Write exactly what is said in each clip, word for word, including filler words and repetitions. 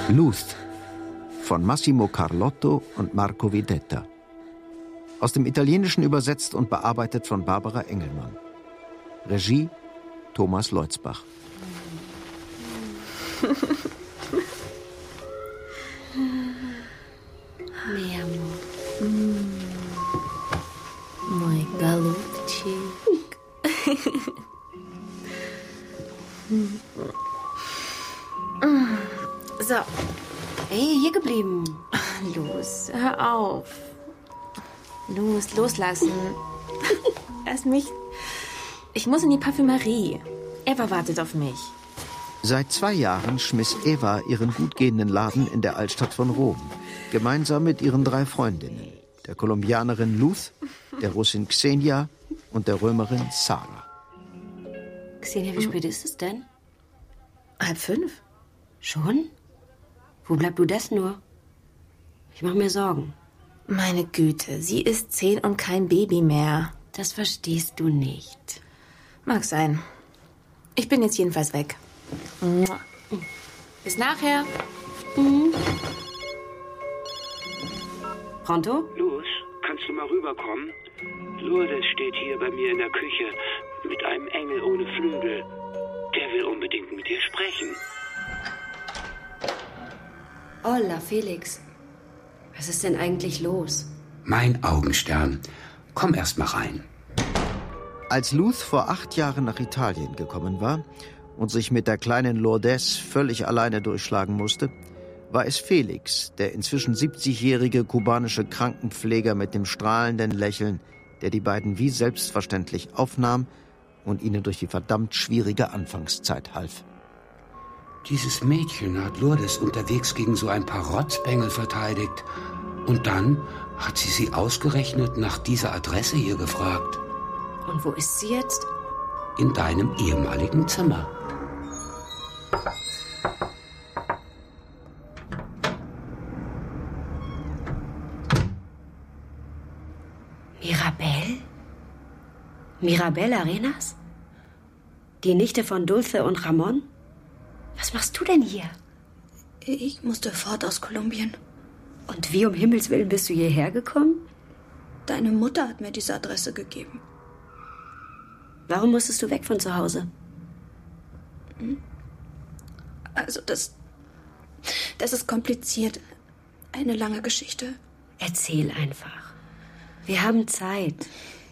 Luth von Massimo Carlotto und Marco Videtta. Aus dem Italienischen übersetzt und bearbeitet von Barbara Engelmann. Regie Thomas Leutzbach. Mi amor. Mm. Moj golubčík. So. Hey, hier geblieben. Los, hör auf. Los, loslassen. Lass mich. Ich muss in die Parfümerie. Eva wartet auf mich. Seit zwei Jahren schmiss Eva ihren gut gehenden Laden in der Altstadt von Rom. Gemeinsam mit ihren drei Freundinnen. Der Kolumbianerin Luth, der Russin Xenia und der Römerin Sarah. Xenia, wie spät ist es denn? Halb fünf? Schon? Wo bleibst du das nur? Ich mache mir Sorgen. Meine Güte, sie ist zehn und kein Baby mehr. Das verstehst du nicht. Mag sein. Ich bin jetzt jedenfalls weg. Bis nachher. Mhm. Pronto? Los, kannst du mal rüberkommen? Lourdes steht hier bei mir in der Küche mit einem Engel ohne Flügel. Der will unbedingt mit dir sprechen. Hola, Felix. Was ist denn eigentlich los? Mein Augenstern. Komm erst mal rein. Als Luth vor acht Jahren nach Italien gekommen war und sich mit der kleinen Lourdes völlig alleine durchschlagen musste, war es Felix, der inzwischen siebzigjährige kubanische Krankenpfleger mit dem strahlenden Lächeln, der die beiden wie selbstverständlich aufnahm und ihnen durch die verdammt schwierige Anfangszeit half. Dieses Mädchen hat Lourdes unterwegs gegen so ein paar Rotzbengel verteidigt. Und dann hat sie sie ausgerechnet nach dieser Adresse hier gefragt. Und wo ist sie jetzt? In deinem ehemaligen Zimmer. Mirabel? Mirabel Arenas? Die Nichte von Dulce und Ramon? Was machst du denn hier? Ich musste fort aus Kolumbien. Und wie um Himmels Willen bist du hierher gekommen? Deine Mutter hat mir diese Adresse gegeben. Warum musstest du weg von zu Hause? Also das... Das ist kompliziert. Eine lange Geschichte. Erzähl einfach. Wir haben Zeit.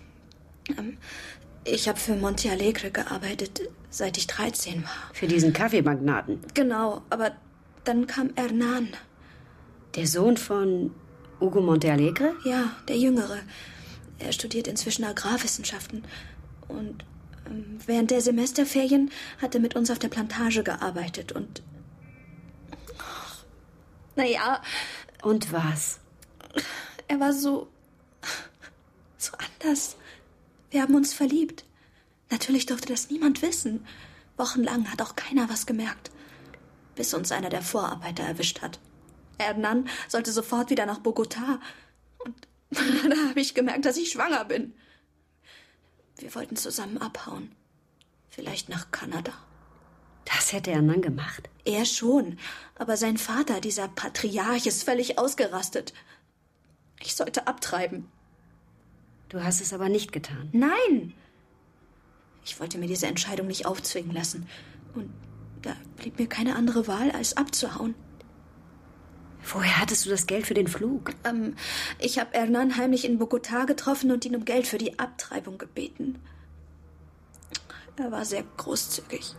Ich habe für Monte Alegre gearbeitet, seit ich dreizehn war. Für diesen Kaffeemagnaten? Genau, aber dann kam Hernan. Der Sohn von Hugo Monte Alegre? Ja, der Jüngere. Er studiert inzwischen Agrarwissenschaften. Und ähm, während der Semesterferien hat er mit uns auf der Plantage gearbeitet und... Ach, naja... Und was? Er war so... so anders. Wir haben uns verliebt. Natürlich durfte das niemand wissen. Wochenlang hat auch keiner was gemerkt. Bis uns einer der Vorarbeiter erwischt hat. Hernan sollte sofort wieder nach Bogotá. Und da habe ich gemerkt, dass ich schwanger bin. Wir wollten zusammen abhauen. Vielleicht nach Kanada. Das hätte Hernan gemacht? Er schon. Aber sein Vater, dieser Patriarch, ist völlig ausgerastet. Ich sollte abtreiben. Du hast es aber nicht getan. Nein! Ich wollte mir diese Entscheidung nicht aufzwingen lassen. Und da blieb mir keine andere Wahl, als abzuhauen. Woher hattest du das Geld für den Flug? Ähm, ich habe Hernan heimlich in Bogotá getroffen und ihn um Geld für die Abtreibung gebeten. Er war sehr großzügig.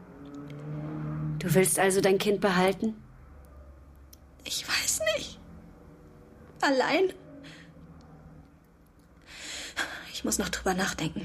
Du willst also dein Kind behalten? Ich weiß nicht. Allein? Ich muss noch drüber nachdenken.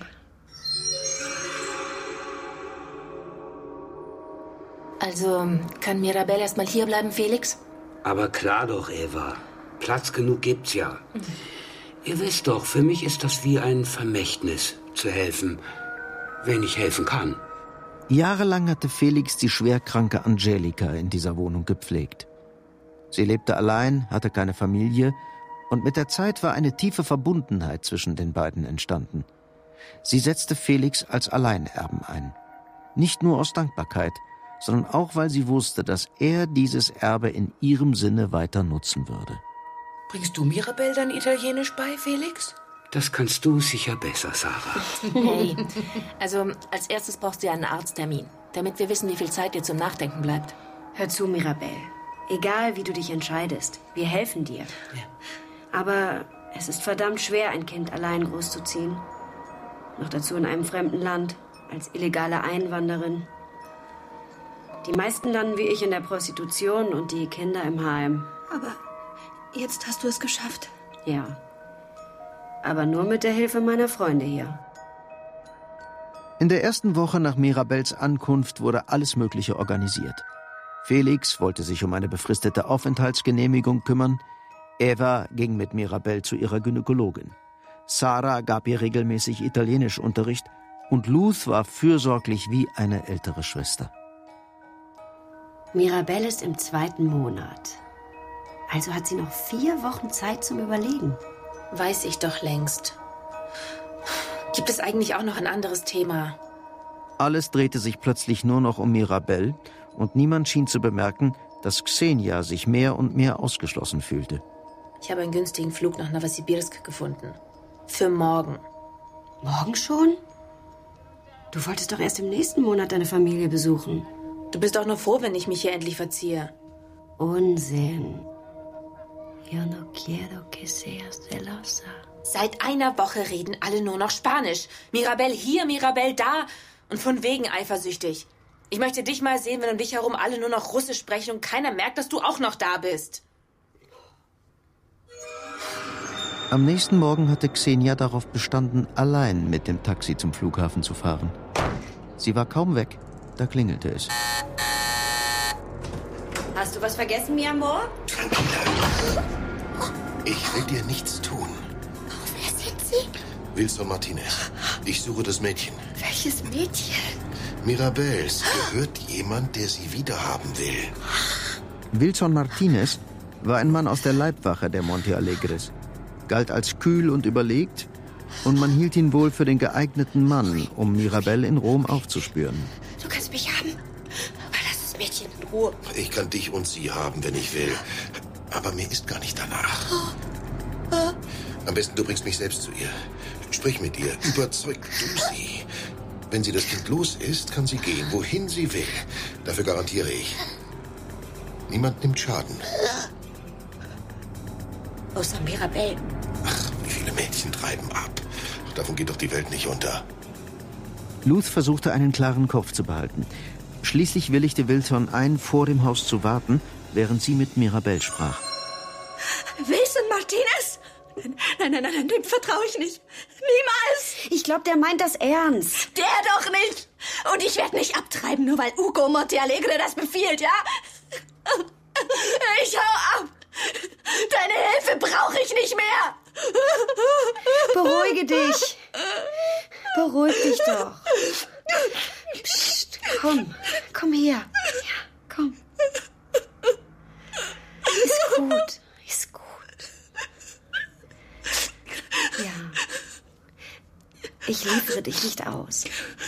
Also, kann Mirabel erst mal hier bleiben, Felix? Aber klar doch, Eva. Platz genug gibt's ja. Ihr wisst doch, für mich ist das wie ein Vermächtnis, zu helfen, wenn ich helfen kann. Jahrelang hatte Felix die schwerkranke Angelika in dieser Wohnung gepflegt. Sie lebte allein, hatte keine Familie und mit der Zeit war eine tiefe Verbundenheit zwischen den beiden entstanden. Sie setzte Felix als Alleinerben ein. Nicht nur aus Dankbarkeit, sondern auch, weil sie wusste, dass er dieses Erbe in ihrem Sinne weiter nutzen würde. Bringst du Mirabelle dann Italienisch bei, Felix? Das kannst du sicher besser, Sarah. Hey, also als erstes brauchst du ja einen Arzttermin, damit wir wissen, wie viel Zeit dir zum Nachdenken bleibt. Hör zu, Mirabelle. Egal, wie du dich entscheidest, wir helfen dir. Ja. Aber es ist verdammt schwer, ein Kind allein großzuziehen. Noch dazu in einem fremden Land, als illegale Einwanderin. Die meisten landen wie ich in der Prostitution und die Kinder im Heim. Aber jetzt hast du es geschafft. Ja. Aber nur mit der Hilfe meiner Freunde hier. In der ersten Woche nach Mirabelles Ankunft wurde alles Mögliche organisiert. Felix wollte sich um eine befristete Aufenthaltsgenehmigung kümmern. Eva ging mit Mirabelle zu ihrer Gynäkologin. Sarah gab ihr regelmäßig Italienischunterricht und Luz war fürsorglich wie eine ältere Schwester. Mirabelle ist im zweiten Monat. Also hat sie noch vier Wochen Zeit zum Überlegen. Weiß ich doch längst. Gibt es eigentlich auch noch ein anderes Thema? Alles drehte sich plötzlich nur noch um Mirabelle und niemand schien zu bemerken, dass Xenia sich mehr und mehr ausgeschlossen fühlte. Ich habe einen günstigen Flug nach Novosibirsk gefunden. Für morgen. Morgen schon? Du wolltest doch erst im nächsten Monat deine Familie besuchen. Du bist doch nur froh, wenn ich mich hier endlich verziehe. Unsinn. Yo no quiero que seas celosa. Seit einer Woche reden alle nur noch Spanisch. Mirabelle hier, Mirabelle da. Und von wegen eifersüchtig. Ich möchte dich mal sehen, wenn um dich herum alle nur noch Russisch sprechen und keiner merkt, dass du auch noch da bist. Am nächsten Morgen hatte Xenia darauf bestanden, allein mit dem Taxi zum Flughafen zu fahren. Sie war kaum weg, da klingelte es. Hast du was vergessen, mi amor? Ich will dir nichts tun. Oh, wer sind Sie? Wilson Martinez. Ich suche das Mädchen. Welches Mädchen? Mirabelle, es gehört jemand, der sie wiederhaben will. Wilson Martinez war ein Mann aus der Leibwache der Monte Alegres, galt als kühl und überlegt und man hielt ihn wohl für den geeigneten Mann, um Mirabelle in Rom aufzuspüren. Du kannst mich haben, aber lass das Mädchen in Ruhe. Ich kann dich und sie haben, wenn ich will. Aber mir ist gar nicht danach. Am besten, du bringst mich selbst zu ihr. Sprich mit ihr, überzeug du sie. Wenn sie das Kind los ist, kann sie gehen, wohin sie will. Dafür garantiere ich. Niemand nimmt Schaden. Außer Mirabelle. Ach, wie viele Mädchen treiben ab. Davon geht doch die Welt nicht unter. Luz versuchte, einen klaren Kopf zu behalten. Schließlich willigte Wilson ein, vor dem Haus zu warten, während sie mit Mirabelle sprach. Wilson Martinez? Nein, nein, nein, nein, dem vertraue ich nicht. Niemals. Ich glaube, der meint das ernst. Der doch nicht. Und ich werde nicht abtreiben, nur weil Ugo Montealegre das befiehlt, ja? Ich hau ab. Deine Hilfe brauche ich nicht mehr. Beruhige dich. Beruhig dich doch. Psst, komm, komm her. Ja, komm. Ist gut, ist gut. Ja. Ich liefere dich nicht aus.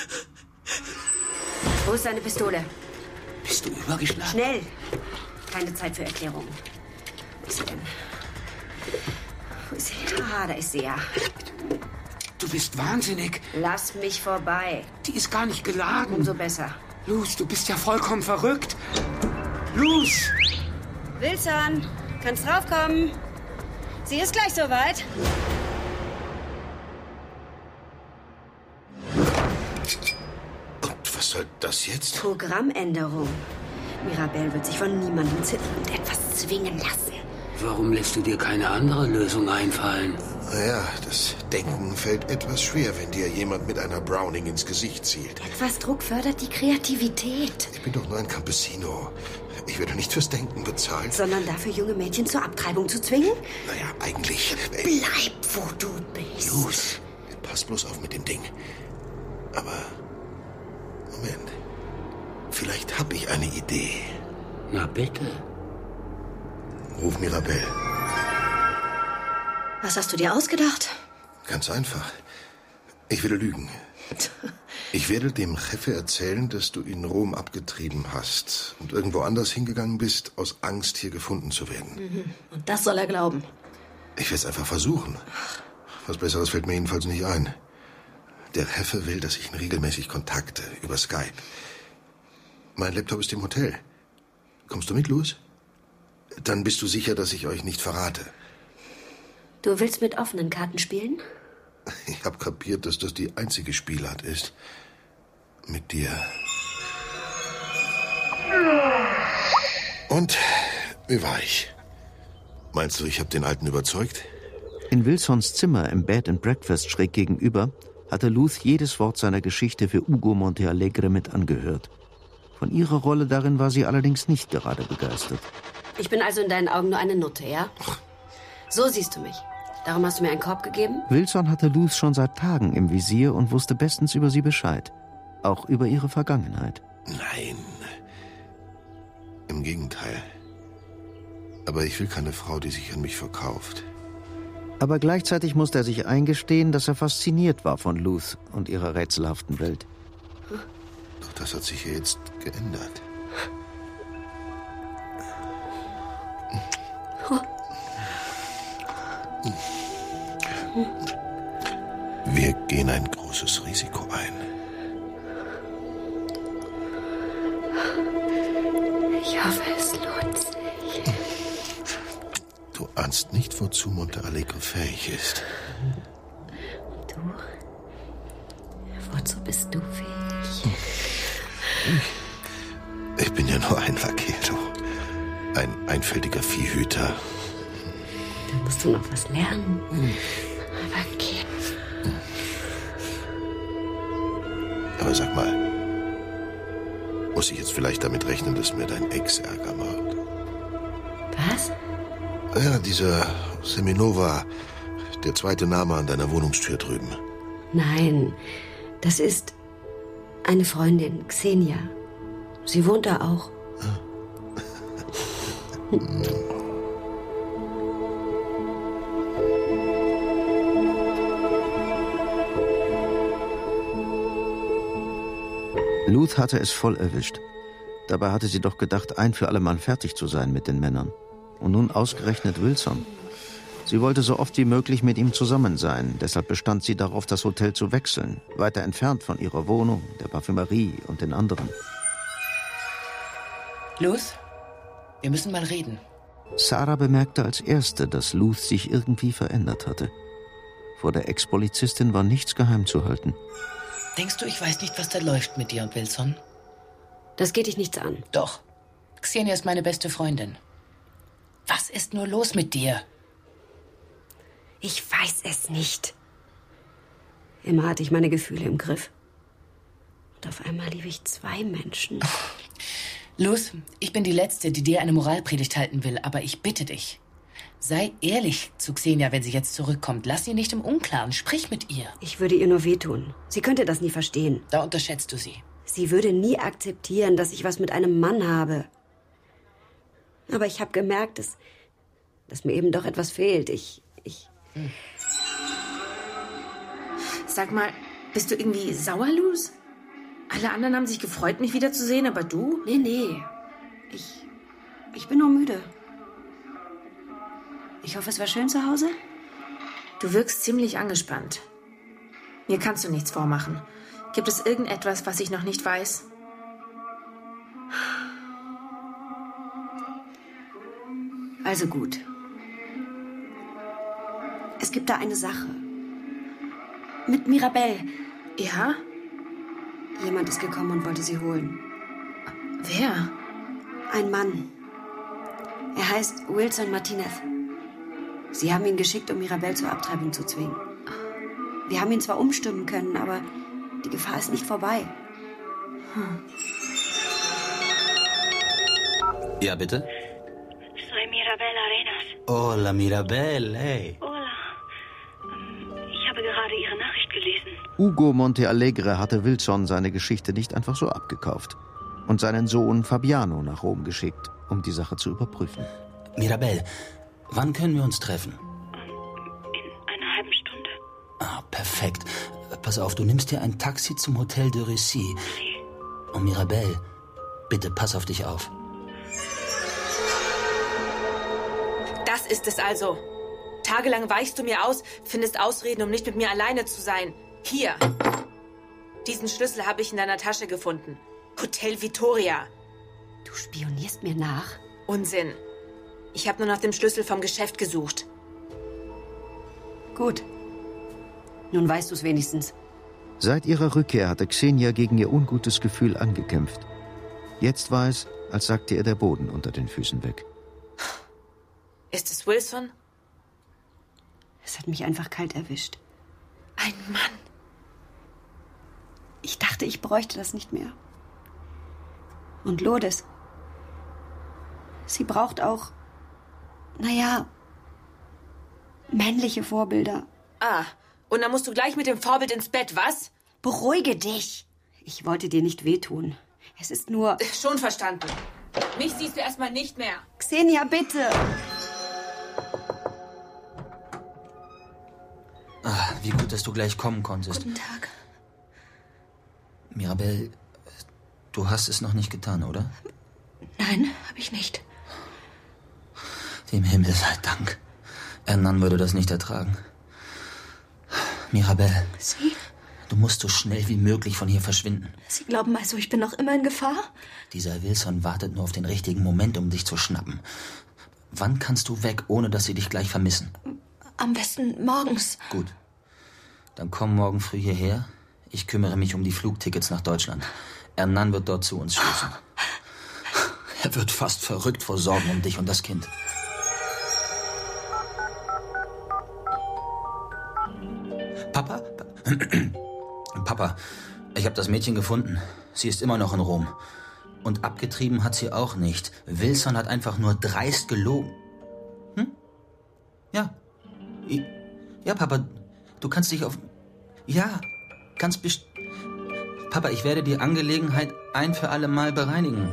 Wo ist deine Pistole? Bist du übergeschlagen? Schnell. Keine Zeit für Erklärungen. Wo ist sie denn? Wo ist sie? Ah, da ist sie ja. Du bist wahnsinnig. Lass mich vorbei. Die ist gar nicht geladen. Umso besser. Luz, du bist ja vollkommen verrückt. Luz! Wilson, kannst draufkommen. Sie ist gleich soweit. Und was soll das jetzt? Programmänderung. Mirabelle wird sich von niemandem zittern und etwas zwingen lassen. Warum lässt du dir keine andere Lösung einfallen? Naja, das Denken fällt etwas schwer, wenn dir jemand mit einer Browning ins Gesicht zielt. Etwas Druck fördert die Kreativität. Ich bin doch nur ein Campesino. Ich werde nicht fürs Denken bezahlt. Sondern dafür, junge Mädchen zur Abtreibung zu zwingen? Naja, eigentlich... Äh, Bleib, wo du bist. Luz, pass bloß auf mit dem Ding. Aber... Moment. Vielleicht habe ich eine Idee. Na bitte. Ruf Mirabelle. Was hast du dir ausgedacht? Ganz einfach. Ich will lügen. Ich werde dem Jefe erzählen, dass du ihn in Rom abgetrieben hast und irgendwo anders hingegangen bist, aus Angst, hier gefunden zu werden. Mhm. Und das soll er glauben. Ich werde es einfach versuchen. Was Besseres fällt mir jedenfalls nicht ein. Der Jefe will, dass ich ihn regelmäßig kontakte, über Skype. Mein Laptop ist im Hotel. Kommst du mit, Louis? Dann bist du sicher, dass ich euch nicht verrate. Du willst mit offenen Karten spielen? Ich habe kapiert, dass das die einzige Spielart ist. Mit dir. Und wie war ich? Meinst du, ich habe den Alten überzeugt? In Wilsons Zimmer im Bed and Breakfast schräg gegenüber hatte Luth jedes Wort seiner Geschichte für Ugo Montealegre mit angehört. Von ihrer Rolle darin war sie allerdings nicht gerade begeistert. Ich bin also in deinen Augen nur eine Nutte, ja? So siehst du mich. Darum hast du mir einen Korb gegeben? Wilson hatte Luth schon seit Tagen im Visier und wusste bestens über sie Bescheid. Auch über ihre Vergangenheit. Nein. Im Gegenteil. Aber ich will keine Frau, die sich an mich verkauft. Aber gleichzeitig musste er sich eingestehen, dass er fasziniert war von Luth und ihrer rätselhaften Welt. Doch das hat sich ja jetzt geändert. Wir gehen ein großes Risiko ein. Ich hoffe, es lohnt sich. Du ahnst nicht, wozu Montealegre fähig ist. Du? Wozu bist du fähig? Ich bin ja nur ein Vaquero. Ein einfältiger Viehhüter. Da musst du noch was lernen. Aber geht. Aber sag mal, muss ich jetzt vielleicht damit rechnen, dass mir dein Ex Ärger macht? Was? Ja, dieser Semenova, der zweite Name an deiner Wohnungstür drüben. Nein, das ist eine Freundin, Xenia. Sie wohnt da auch. Luth hatte es voll erwischt. Dabei hatte sie doch gedacht, ein für alle Mal fertig zu sein mit den Männern. Und nun ausgerechnet Wilson. Sie wollte so oft wie möglich mit ihm zusammen sein. Deshalb bestand sie darauf, das Hotel zu wechseln. Weiter entfernt von ihrer Wohnung, der Parfümerie und den anderen. Luth, wir müssen mal reden. Sarah bemerkte als Erste, dass Luth sich irgendwie verändert hatte. Vor der Ex-Polizistin war nichts geheim zu halten. Denkst du, ich weiß nicht, was da läuft mit dir und Wilson? Das geht dich nichts an. Doch. Xenia ist meine beste Freundin. Was ist nur los mit dir? Ich weiß es nicht. Immer hatte ich meine Gefühle im Griff. Und auf einmal liebe ich zwei Menschen. Luth, ich bin die Letzte, die dir eine Moralpredigt halten will, aber ich bitte dich. Sei ehrlich zu Xenia, wenn sie jetzt zurückkommt. Lass sie nicht im Unklaren. Sprich mit ihr. Ich würde ihr nur wehtun. Sie könnte das nie verstehen. Da unterschätzt du sie. Sie würde nie akzeptieren, dass ich was mit einem Mann habe. Aber ich habe gemerkt, dass, dass mir eben doch etwas fehlt. Ich... ich hm. Sag mal, bist du irgendwie sauer, Luz? Alle anderen haben sich gefreut, mich wiederzusehen, aber du? Nee, nee. Ich... ich bin nur müde. Ich hoffe, es war schön zu Hause? Du wirkst ziemlich angespannt. Mir kannst du nichts vormachen. Gibt es irgendetwas, was ich noch nicht weiß? Also gut. Es gibt da eine Sache. Mit Mirabelle. Ja? Jemand ist gekommen und wollte sie holen. Wer? Ein Mann. Er heißt Wilson Martinez. Sie haben ihn geschickt, um Mirabelle zur Abtreibung zu zwingen. Wir haben ihn zwar umstimmen können, aber die Gefahr ist nicht vorbei. Hm. Ja, bitte? Soy Mirabelle Arenas. Hola, Mirabelle, hey. Hola. Ich habe gerade Ihre Nachricht gelesen. Ugo Montealegre hatte Wilson seine Geschichte nicht einfach so abgekauft und seinen Sohn Fabiano nach Rom geschickt, um die Sache zu überprüfen. Mirabelle, wann können wir uns treffen? In einer halben Stunde. Ah, perfekt. Pass auf, du nimmst dir ein Taxi zum Hotel de Russie. Und Mirabelle, bitte pass auf dich auf. Das ist es also. Tagelang weichst du mir aus, findest Ausreden, um nicht mit mir alleine zu sein. Hier. Diesen Schlüssel habe ich in deiner Tasche gefunden. Hotel Vittoria. Du spionierst mir nach? Unsinn. Ich habe nur nach dem Schlüssel vom Geschäft gesucht. Gut. Nun weißt du es wenigstens. Seit ihrer Rückkehr hatte Xenia gegen ihr ungutes Gefühl angekämpft. Jetzt war es, als sagte ihr der Boden unter den Füßen weg. Ist es Wilson? Es hat mich einfach kalt erwischt. Ein Mann. Ich dachte, ich bräuchte das nicht mehr. Und Lourdes. Sie braucht auch, naja, männliche Vorbilder. Ah, und dann musst du gleich mit dem Vorbild ins Bett, was? Beruhige dich. Ich wollte dir nicht wehtun. Es ist nur... Schon verstanden. Mich siehst du erstmal nicht mehr. Xenia, bitte. Ah, wie gut, dass du gleich kommen konntest. Guten Tag. Mirabelle, du hast es noch nicht getan, oder? Nein, habe ich nicht. Dem Himmel sei Dank. Hernan würde das nicht ertragen. Mirabelle. Sie? Du musst so schnell wie möglich von hier verschwinden. Sie glauben also, ich bin noch immer in Gefahr? Dieser Wilson wartet nur auf den richtigen Moment, um dich zu schnappen. Wann kannst du weg, ohne dass sie dich gleich vermissen? Am besten morgens. Gut. Dann komm morgen früh hierher. Ich kümmere mich um die Flugtickets nach Deutschland. Hernan wird dort zu uns stoßen. Er wird fast verrückt vor Sorgen um dich und das Kind. Papa? Papa, ich habe das Mädchen gefunden. Sie ist immer noch in Rom. Und abgetrieben hat sie auch nicht. Wilson hat einfach nur dreist gelogen. Hm? Ja. Ja, Papa, du kannst dich auf... Ja, ganz best... Papa, ich werde die Angelegenheit ein für alle Mal bereinigen.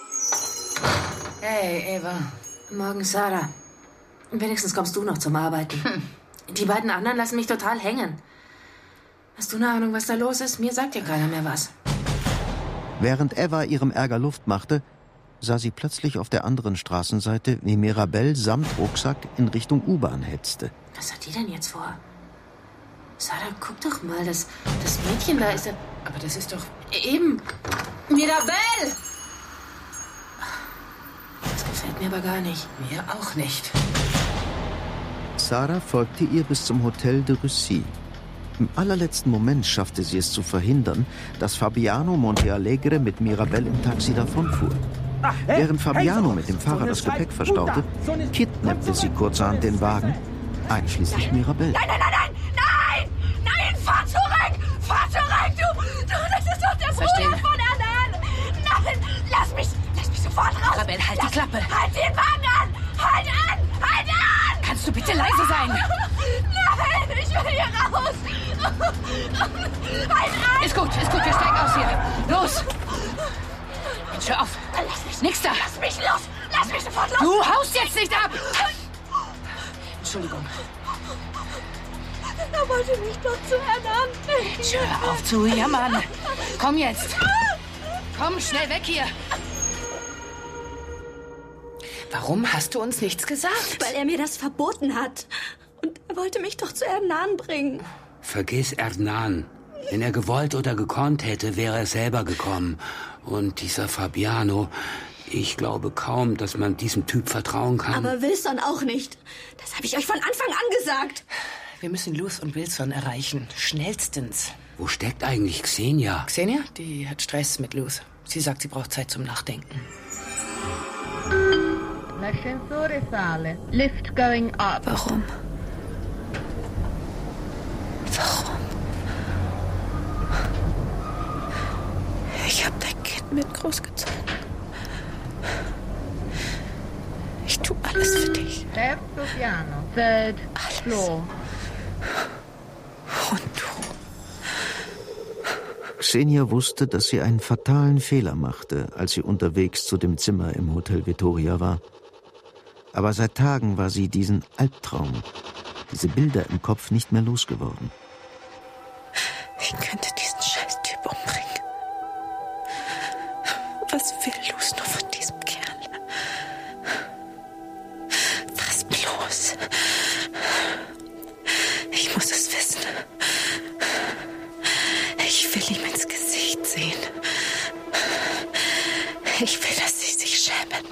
Hey, Eva. Morgen, Sarah. Wenigstens kommst du noch zum Arbeiten. Hm. Die beiden anderen lassen mich total hängen. Hast du eine Ahnung, was da los ist? Mir sagt ja keiner mehr was. Während Eva ihrem Ärger Luft machte, sah sie plötzlich auf der anderen Straßenseite, wie Mirabelle samt Rucksack in Richtung U-Bahn hetzte. Was hat die denn jetzt vor? Sarah, guck doch mal, das, das Mädchen da ist... Aber das ist doch... Eben! Mirabelle! Das gefällt mir aber gar nicht. Mir auch nicht. Sarah folgte ihr bis zum Hotel de Russie. Im allerletzten Moment schaffte sie es zu verhindern, dass Fabiano Montealegre mit Mirabelle im Taxi davonfuhr. Während Fabiano mit dem Fahrer das Gepäck verstaute, kidnappte sie kurzerhand den Wagen, einschließlich Mirabelle. Nein, nein, nein, nein, nein! Nein, fahr zurück! Fahr zurück, du! Du, das ist doch der Verstehen. Bruder von Hernan! Nein, lass mich, lass mich sofort raus! Mirabelle, halt die Klappe! Halt den Wagen an! Halt an! Halt an! Kannst du bitte leise sein? Nein, ich will hier raus! Halt an! Ist gut, ist gut, wir steigen aus hier. Los! Jetzt hör auf! Lass mich, Nix da! Lass mich los! Lass mich sofort los! Du haust jetzt nicht ab! Entschuldigung. Er wollte mich doch zu Hernan. Jetzt hör auf zu jammern. Komm jetzt. Komm, schnell weg hier. Warum hast du uns nichts gesagt? Weil er mir das verboten hat. Und er wollte mich doch zu Hernan bringen. Vergiss Hernan. Wenn er gewollt oder gekonnt hätte, wäre er selber gekommen. Und dieser Fabiano, ich glaube kaum, dass man diesem Typ vertrauen kann. Aber Wilson auch nicht. Das habe ich euch von Anfang an gesagt. Wir müssen Luz und Wilson erreichen. Schnellstens. Wo steckt eigentlich Xenia? Xenia? Die hat Stress mit Luz. Sie sagt, sie braucht Zeit zum Nachdenken. L'ascensore sale. Lift going up. Warum? Warum? Ich habe dein Kind mit großgezogen. Ich tue alles für dich. Terzo piano. Third floor. Und du? Xenia wusste, dass sie einen fatalen Fehler machte, als sie unterwegs zu dem Zimmer im Hotel Vittoria war. Aber seit Tagen war sie diesen Albtraum, diese Bilder im Kopf nicht mehr losgeworden. Ich könnte diesen Scheißtyp umbringen. Was will Luz nur von diesem Kerl? Was bloß? Ich muss es wissen. Ich will ihm ins Gesicht sehen. Ich will, dass sie sich schämen.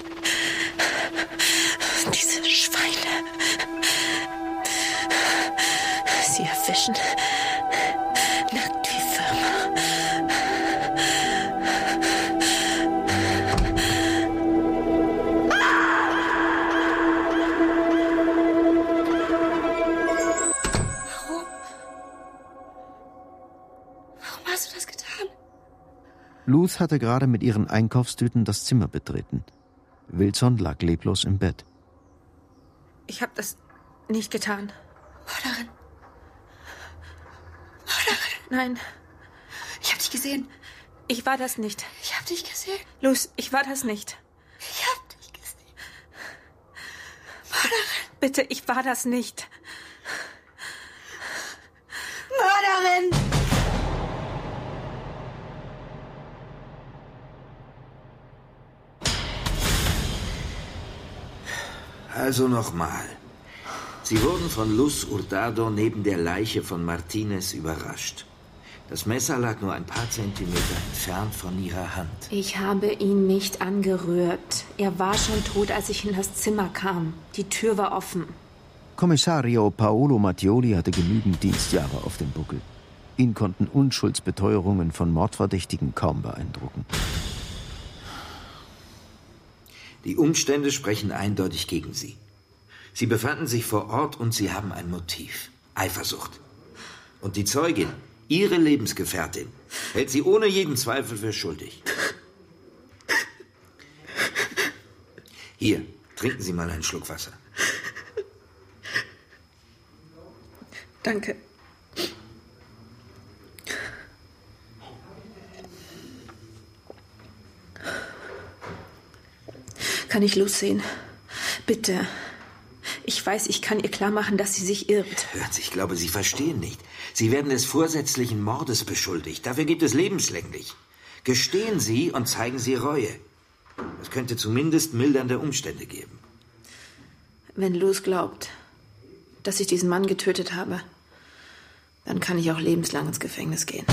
Diese Schweine. Sie erwischen. Nackt wie Würmer. Warum? Warum hast du das getan? Luz hatte gerade mit ihren Einkaufstüten das Zimmer betreten. Wilson lag leblos im Bett. Ich habe das nicht getan. Mörderin. Mörderin. Nein. Ich habe dich gesehen. Ich war das nicht. Ich habe dich gesehen. Luz, ich war das nicht. Ich habe dich gesehen. Mörderin. Bitte, ich war das nicht. Mörderin! Also nochmal. Sie wurden von Luz Hurtado neben der Leiche von Martinez überrascht. Das Messer lag nur ein paar Zentimeter entfernt von ihrer Hand. Ich habe ihn nicht angerührt. Er war schon tot, als ich in das Zimmer kam. Die Tür war offen. Kommissario Paolo Mattioli hatte genügend Dienstjahre auf dem Buckel. Ihn konnten Unschuldsbeteuerungen von Mordverdächtigen kaum beeindrucken. Die Umstände sprechen eindeutig gegen Sie. Sie befanden sich vor Ort und Sie haben ein Motiv. Eifersucht. Und die Zeugin, Ihre Lebensgefährtin, hält Sie ohne jeden Zweifel für schuldig. Hier, trinken Sie mal einen Schluck Wasser. Danke. Kann ich Luz sehen? Bitte. Ich weiß, ich kann ihr klar machen, dass sie sich irrt. Hören Sie, ich glaube, Sie verstehen nicht. Sie werden des vorsätzlichen Mordes beschuldigt. Dafür gibt es lebenslänglich. Gestehen Sie und zeigen Sie Reue. Es könnte zumindest mildernde Umstände geben. Wenn Luz glaubt, dass ich diesen Mann getötet habe, dann kann ich auch lebenslang ins Gefängnis gehen.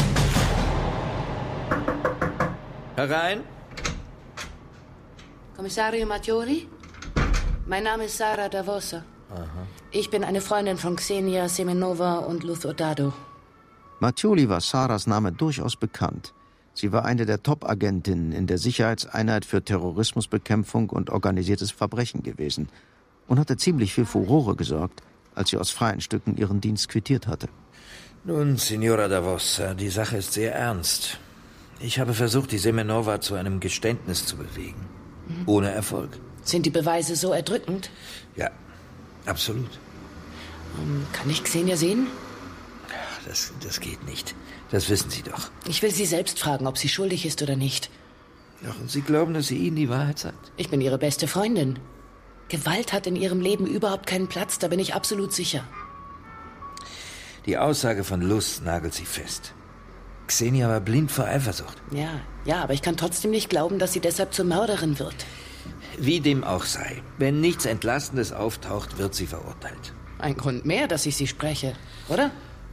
Herein. Kommissario Mattioli? Mein Name ist Sara Davosa. Aha. Ich bin eine Freundin von Xenia Semenova und Luz Hurtado. Mattioli war Saras Name durchaus bekannt. Sie war eine der Top-Agentinnen in der Sicherheitseinheit für Terrorismusbekämpfung und organisiertes Verbrechen gewesen und hatte ziemlich viel Furore gesorgt, als sie aus freien Stücken ihren Dienst quittiert hatte. Nun, Signora Davosa, die Sache ist sehr ernst. Ich habe versucht, die Semenova zu einem Geständnis zu bewegen. Mhm. Ohne Erfolg. Sind die Beweise so erdrückend? Ja, absolut. Um, kann ich Xenia sehen? Das, das geht nicht. Das wissen Sie doch. Ich will Sie selbst fragen, ob sie schuldig ist oder nicht. Doch, und Sie glauben, dass sie Ihnen die Wahrheit sagt? Ich bin Ihre beste Freundin. Gewalt hat in Ihrem Leben überhaupt keinen Platz, da bin ich absolut sicher. Die Aussage von Luz nagelt Sie fest. Xenia war blind vor Eifersucht. Ja, ja, aber ich kann trotzdem nicht glauben, dass sie deshalb zur Mörderin wird. Wie dem auch sei. Wenn nichts Entlastendes auftaucht, wird sie verurteilt. Ein Grund mehr, dass ich sie spreche, oder?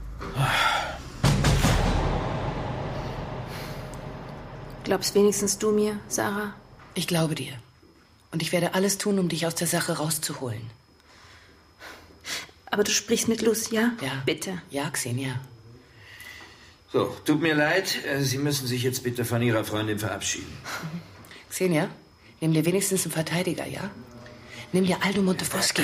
Glaubst wenigstens du mir, Sarah? Ich glaube dir. Und ich werde alles tun, um dich aus der Sache rauszuholen. Aber du sprichst mit Luz, ja? Ja. Bitte. Ja, Xenia. So, tut mir leid. Sie müssen sich jetzt bitte von Ihrer Freundin verabschieden. Mhm. Xenia, nimm dir wenigstens einen Verteidiger, ja? Nimm dir Aldo Montefoschi.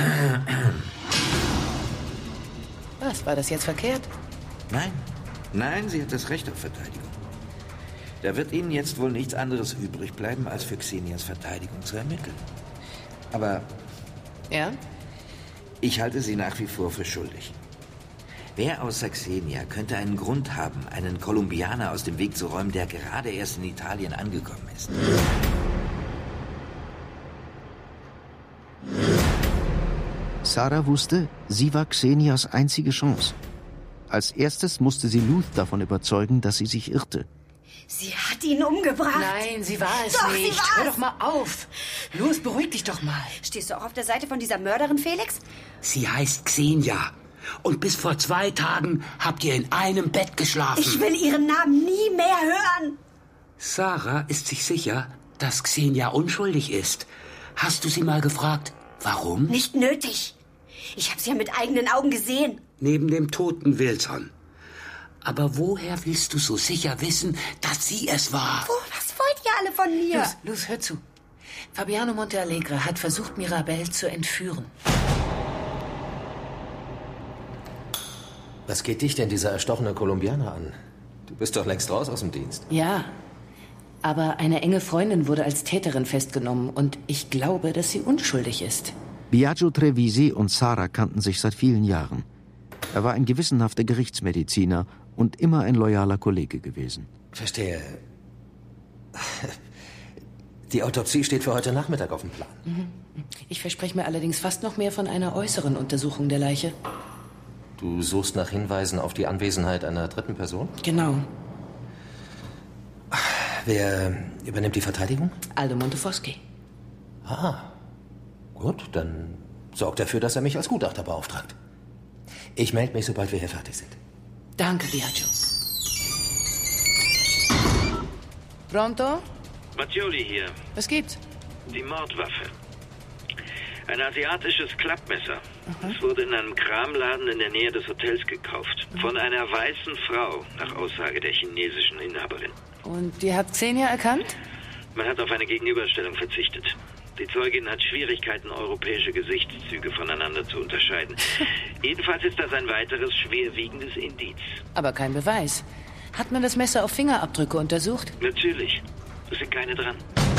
Was, war das jetzt verkehrt? Nein. Nein, sie hat das Recht auf Verteidigung. Da wird Ihnen jetzt wohl nichts anderes übrig bleiben, als für Xenias Verteidigung zu ermitteln. Aber... Ja? Ich halte sie nach wie vor für schuldig. Wer außer Xenia könnte einen Grund haben, einen Kolumbianer aus dem Weg zu räumen, der gerade erst in Italien angekommen ist? Sarah wusste, sie war Xenias einzige Chance. Als erstes musste sie Luth davon überzeugen, dass sie sich irrte. Sie hat ihn umgebracht. Nein, sie war es doch, nicht. Sie war's. Hör doch mal auf. Los, beruhig dich doch mal. Stehst du auch auf der Seite von dieser Mörderin, Felix? Sie heißt Xenia. Und bis vor zwei Tagen habt ihr in einem Bett geschlafen. Ich will ihren Namen nie mehr hören. Sarah ist sich sicher, dass Xenia unschuldig ist. Hast du sie mal gefragt, warum? Nicht nötig. Ich habe sie ja mit eigenen Augen gesehen. Neben dem toten Wilson. Aber woher willst du so sicher wissen, dass sie es war? Oh, was wollt ihr alle von mir? Los, los, hör zu. Fabiano Montealegre hat versucht, Mirabel zu entführen. Was geht dich denn dieser erstochene Kolumbianer an? Du bist doch längst raus aus dem Dienst. Ja, aber eine enge Freundin wurde als Täterin festgenommen und ich glaube, dass sie unschuldig ist. Biagio Trevisi und Sarah kannten sich seit vielen Jahren. Er war ein gewissenhafter Gerichtsmediziner und immer ein loyaler Kollege gewesen. Verstehe. Die Autopsie steht für heute Nachmittag auf dem Plan. Ich verspreche mir allerdings fast noch mehr von einer äußeren Untersuchung der Leiche. Du suchst nach Hinweisen auf die Anwesenheit einer dritten Person? Genau. Wer übernimmt die Verteidigung? Aldo Montefoschi. Ah, gut, dann sorgt dafür, dass er mich als Gutachter beauftragt. Ich melde mich, sobald wir hier fertig sind. Danke, Biagio. Pronto? Mattioli hier. Was gibt's? Die Mordwaffe. Ein asiatisches Klappmesser. Es wurde in einem Kramladen in der Nähe des Hotels gekauft. Von einer weißen Frau, nach Aussage der chinesischen Inhaberin. Und die hat Xenia erkannt? Man hat auf eine Gegenüberstellung verzichtet. Die Zeugin hat Schwierigkeiten, europäische Gesichtszüge voneinander zu unterscheiden. Jedenfalls ist das ein weiteres schwerwiegendes Indiz. Aber kein Beweis. Hat man das Messer auf Fingerabdrücke untersucht? Natürlich. Es sind keine dran.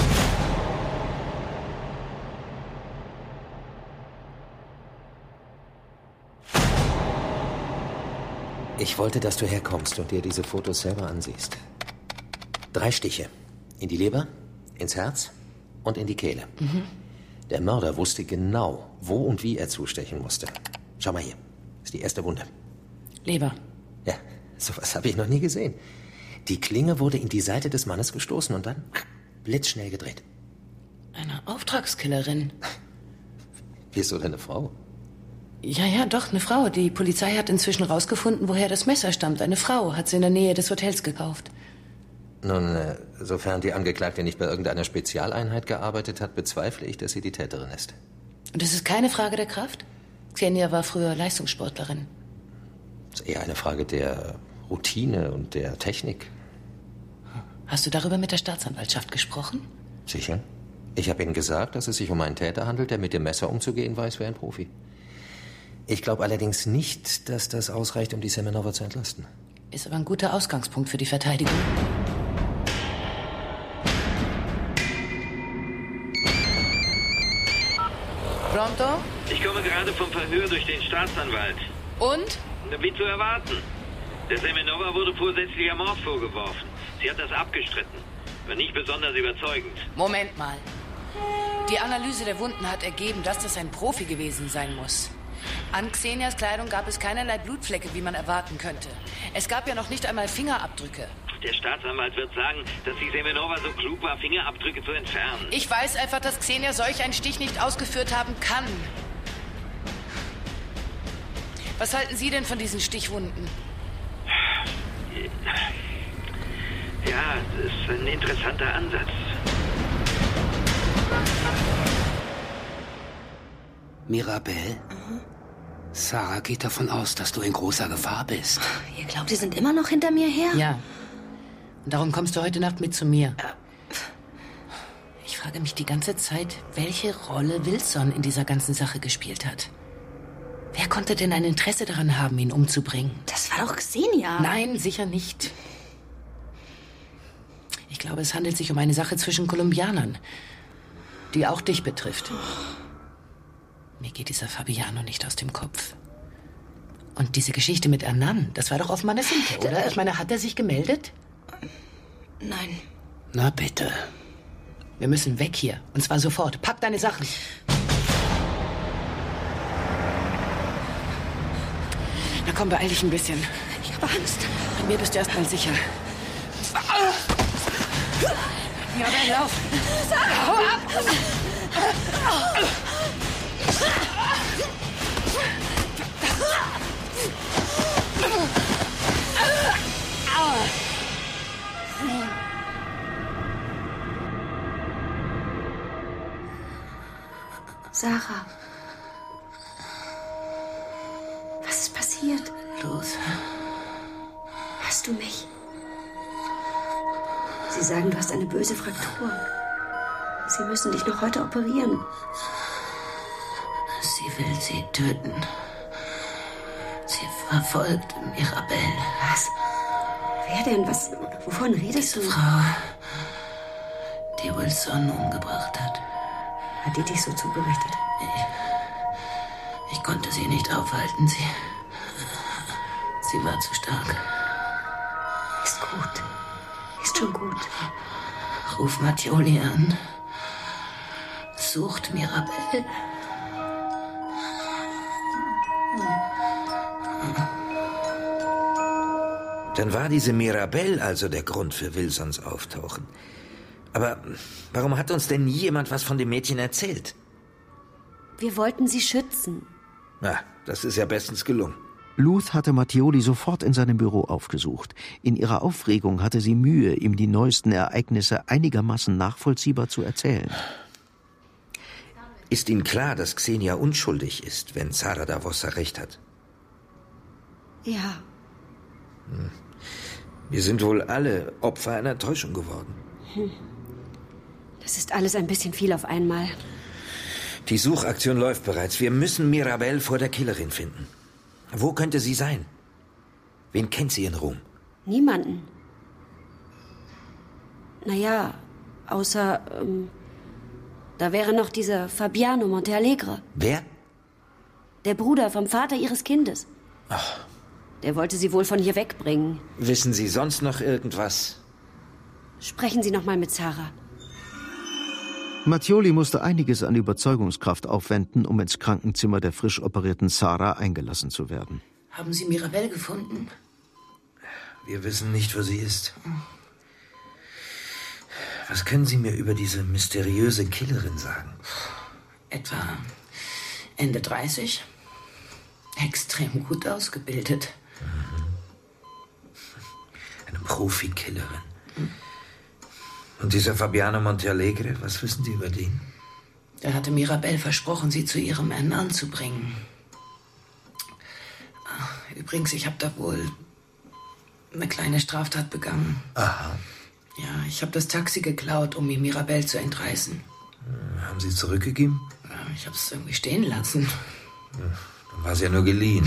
Ich wollte, dass du herkommst und dir diese Fotos selber ansiehst. Drei Stiche. In die Leber, ins Herz und in die Kehle. Mhm. Der Mörder wusste genau, wo und wie er zustechen musste. Schau mal hier. Das ist die erste Wunde. Leber. Ja, sowas habe ich noch nie gesehen. Die Klinge wurde in die Seite des Mannes gestoßen und dann blitzschnell gedreht. Eine Auftragskillerin. Wieso deine Frau? Ja, ja, doch, eine Frau. Die Polizei hat inzwischen rausgefunden, woher das Messer stammt. Eine Frau hat sie in der Nähe des Hotels gekauft. Nun, äh, sofern die Angeklagte nicht bei irgendeiner Spezialeinheit gearbeitet hat, bezweifle ich, dass sie die Täterin ist. Und das ist keine Frage der Kraft? Xenia war früher Leistungssportlerin. Das ist eher eine Frage der Routine und der Technik. Hast du darüber mit der Staatsanwaltschaft gesprochen? Sicher. Ich habe ihnen gesagt, dass es sich um einen Täter handelt, der mit dem Messer umzugehen weiß wie ein Profi. Ich glaube allerdings nicht, dass das ausreicht, um die Semenova zu entlasten. Ist aber ein guter Ausgangspunkt für die Verteidigung. Pronto? Ich komme gerade vom Verhör durch den Staatsanwalt. Und? Wie zu erwarten. Der Semenova wurde vorsätzlicher Mord vorgeworfen. Sie hat das abgestritten. War nicht besonders überzeugend. Moment mal. Die Analyse der Wunden hat ergeben, dass das ein Profi gewesen sein muss. An Xenias Kleidung gab es keinerlei Blutflecke, wie man erwarten könnte. Es gab ja noch nicht einmal Fingerabdrücke. Der Staatsanwalt wird sagen, dass die Semenova so klug war, Fingerabdrücke zu entfernen. Ich weiß einfach, dass Xenia solch einen Stich nicht ausgeführt haben kann. Was halten Sie denn von diesen Stichwunden? Ja, das ist ein interessanter Ansatz. Mirabel? Mhm. Sarah geht davon aus, dass du in großer Gefahr bist. Ihr glaubt, Sie sind immer noch hinter mir her? Ja. Und darum kommst du heute Nacht mit zu mir. Ich frage mich die ganze Zeit, welche Rolle Wilson in dieser ganzen Sache gespielt hat. Wer konnte denn ein Interesse daran haben, ihn umzubringen? Das war doch Xenia. Nein, sicher nicht. Ich glaube, es handelt sich um eine Sache zwischen Kolumbianern, die auch dich betrifft. Mir geht dieser Fabiano nicht aus dem Kopf. Und diese Geschichte mit Hernan, das war doch offenbar eine Finte, oder? Ich meine, hat er sich gemeldet? Nein. Na bitte. Wir müssen weg hier. Und zwar sofort. Pack deine Sachen. Na Na komm, beeil dich ein bisschen. Ich habe Angst. Bei mir bist du erst mal sicher. Ja, dann lauf. Sarah, hau ab! Sarah. Was ist passiert? Los. Hörst du mich? Sie sagen, du hast eine böse Fraktur. Sie müssen dich noch heute operieren. Sie will sie töten. Sie verfolgt Mirabelle. Was? Wer denn? Was? Wovon redest Diese du? Frau, die Wilson umgebracht hat. Hat die dich so zugerichtet? Ich, ich konnte sie nicht aufhalten. Sie, sie war zu stark. Ist gut. Ist schon gut. Ruf Mattioli an. Sucht Mirabelle. Dann war diese Mirabelle also der Grund für Wilsons Auftauchen. Aber warum hat uns denn nie jemand was von dem Mädchen erzählt? Wir wollten sie schützen. Na, das ist ja bestens gelungen. Luth hatte Mattioli sofort in seinem Büro aufgesucht. In ihrer Aufregung hatte sie Mühe, ihm die neuesten Ereignisse einigermaßen nachvollziehbar zu erzählen. Ist Ihnen klar, dass Xenia unschuldig ist, wenn Sarah Davossa recht hat? Ja. Hm. Wir sind wohl alle Opfer einer Täuschung geworden. Hm. Das ist alles ein bisschen viel auf einmal. Die Suchaktion läuft bereits. Wir müssen Mirabelle vor der Killerin finden. Wo könnte sie sein? Wen kennt sie in Rom? Niemanden. Naja, außer, ähm, da wäre noch dieser Fabiano Montealegre. Wer? Der Bruder vom Vater ihres Kindes. Ach. Der wollte sie wohl von hier wegbringen. Wissen Sie sonst noch irgendwas? Sprechen Sie noch mal mit Sarah. Mattioli musste einiges an Überzeugungskraft aufwenden, um ins Krankenzimmer der frisch operierten Sarah eingelassen zu werden. Haben Sie Mirabelle gefunden? Wir wissen nicht, wo sie ist. Was können Sie mir über diese mysteriöse Killerin sagen? Etwa Ende dreißig. Extrem gut ausgebildet. Mhm. Eine Profikillerin. Mhm. Und dieser Fabiano Montealegre, was wissen Sie über den? Der hatte Mirabelle versprochen, sie zu ihrem Ende anzubringen. Übrigens, ich habe da wohl eine kleine Straftat begangen. Aha. Ja, ich habe das Taxi geklaut, um mir Mirabelle zu entreißen. Haben Sie es zurückgegeben? Ja, ich habe es irgendwie stehen lassen. Ja, dann war es ja nur geliehen.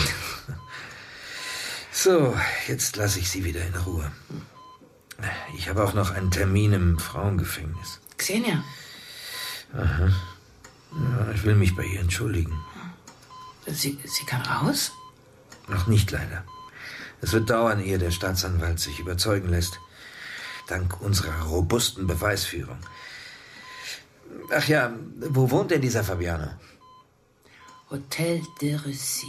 So, jetzt lasse ich Sie wieder in Ruhe. Ich habe auch noch einen Termin im Frauengefängnis. Xenia? Aha. Ja, ich will mich bei ihr entschuldigen. Sie, sie kann raus? Noch nicht, leider. Es wird dauern, ehe der Staatsanwalt sich überzeugen lässt. Dank unserer robusten Beweisführung. Ach ja, wo wohnt denn dieser Fabiano? Hotel de Russie.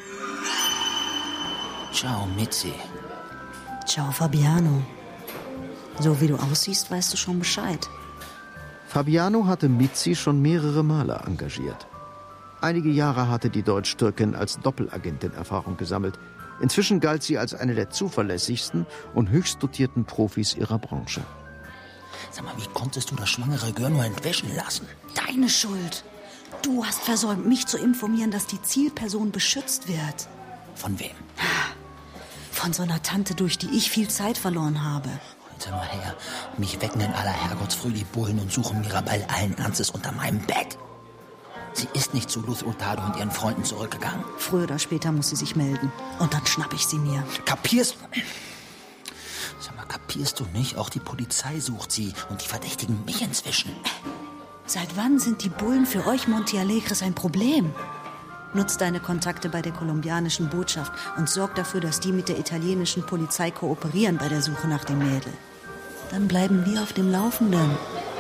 Ciao, Mitzi. Ciao, Fabiano. So wie du aussiehst, weißt du schon Bescheid. Fabiano hatte Mitzi schon mehrere Male engagiert. Einige Jahre hatte die Deutsch-Türkin als Doppelagentin Erfahrung gesammelt. Inzwischen galt sie als eine der zuverlässigsten und höchst dotierten Profis ihrer Branche. Sag mal, wie konntest du das schwangere Gör nur entwischen lassen? Deine Schuld. Du hast versäumt, mich zu informieren, dass die Zielperson beschützt wird. Von wem? Von so einer Tante, durch die ich viel Zeit verloren habe. Sag mal her, mich wecken in aller Herrgottsfrüh die Bullen und suchen Mirabelle allen Ernstes unter meinem Bett. Sie ist nicht zu Luz Hurtado und ihren Freunden zurückgegangen. Früher oder später muss sie sich melden. Und dann schnapp ich sie mir. Kapierst du? Sag mal, kapierst du nicht? Auch die Polizei sucht sie und die verdächtigen mich inzwischen. Seit wann sind die Bullen für euch Montealegres ein Problem? Nutz deine Kontakte bei der kolumbianischen Botschaft und sorg dafür, dass die mit der italienischen Polizei kooperieren bei der Suche nach dem Mädel. Dann bleiben wir auf dem Laufenden.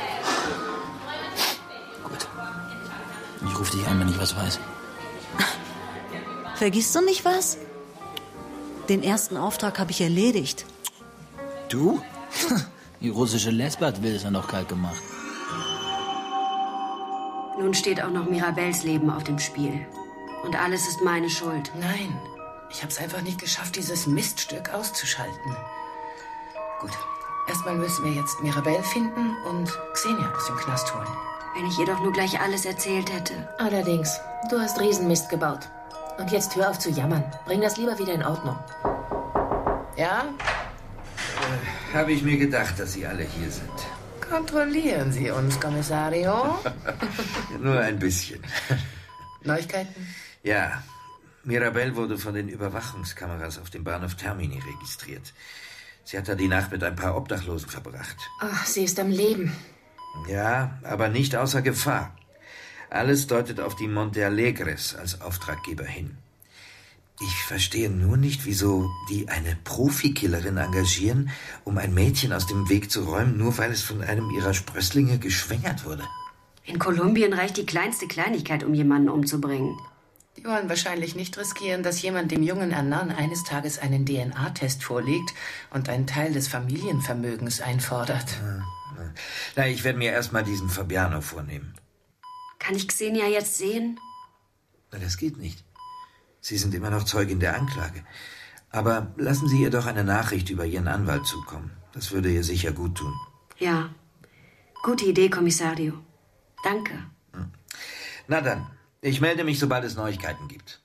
Gut. Ich rufe dich an, wenn ich was weiß. Vergisst du nicht was? Den ersten Auftrag habe ich erledigt. Du? Die russische Lesbe hat Wilson noch kalt gemacht. Nun steht auch noch Mirabells Leben auf dem Spiel. Und alles ist meine Schuld. Nein, ich habe es einfach nicht geschafft, dieses Miststück auszuschalten. Gut, erstmal müssen wir jetzt Mirabell finden und Xenia aus dem Knast holen. Wenn ich ihr doch nur gleich alles erzählt hätte. Allerdings, du hast Riesenmist gebaut. Und jetzt hör auf zu jammern. Bring das lieber wieder in Ordnung. Ja? Äh, habe ich mir gedacht, dass Sie alle hier sind. Kontrollieren Sie uns, Kommissario. Nur ein bisschen. Neuigkeiten? Ja, Mirabell wurde von den Überwachungskameras auf dem Bahnhof Termini registriert. Sie hat da die Nacht mit ein paar Obdachlosen verbracht. Ach, sie ist am Leben. Ja, aber nicht außer Gefahr. Alles deutet auf die Monte Alegres als Auftraggeber hin. Ich verstehe nur nicht, wieso die eine Profikillerin engagieren, um ein Mädchen aus dem Weg zu räumen, nur weil es von einem ihrer Sprösslinge geschwängert wurde. In Kolumbien reicht die kleinste Kleinigkeit, um jemanden umzubringen. Die wollen wahrscheinlich nicht riskieren, dass jemand dem jungen Hernan eines Tages einen D N A-Test vorlegt und einen Teil des Familienvermögens einfordert. Na, ich werde mir erst mal diesen Fabiano vornehmen. Kann ich Xenia jetzt sehen? Na, das geht nicht. Sie sind immer noch Zeugin der Anklage. Aber lassen Sie ihr doch eine Nachricht über Ihren Anwalt zukommen. Das würde ihr sicher gut tun. Ja, gute Idee, Kommissario. Danke. Na dann, ich melde mich, sobald es Neuigkeiten gibt.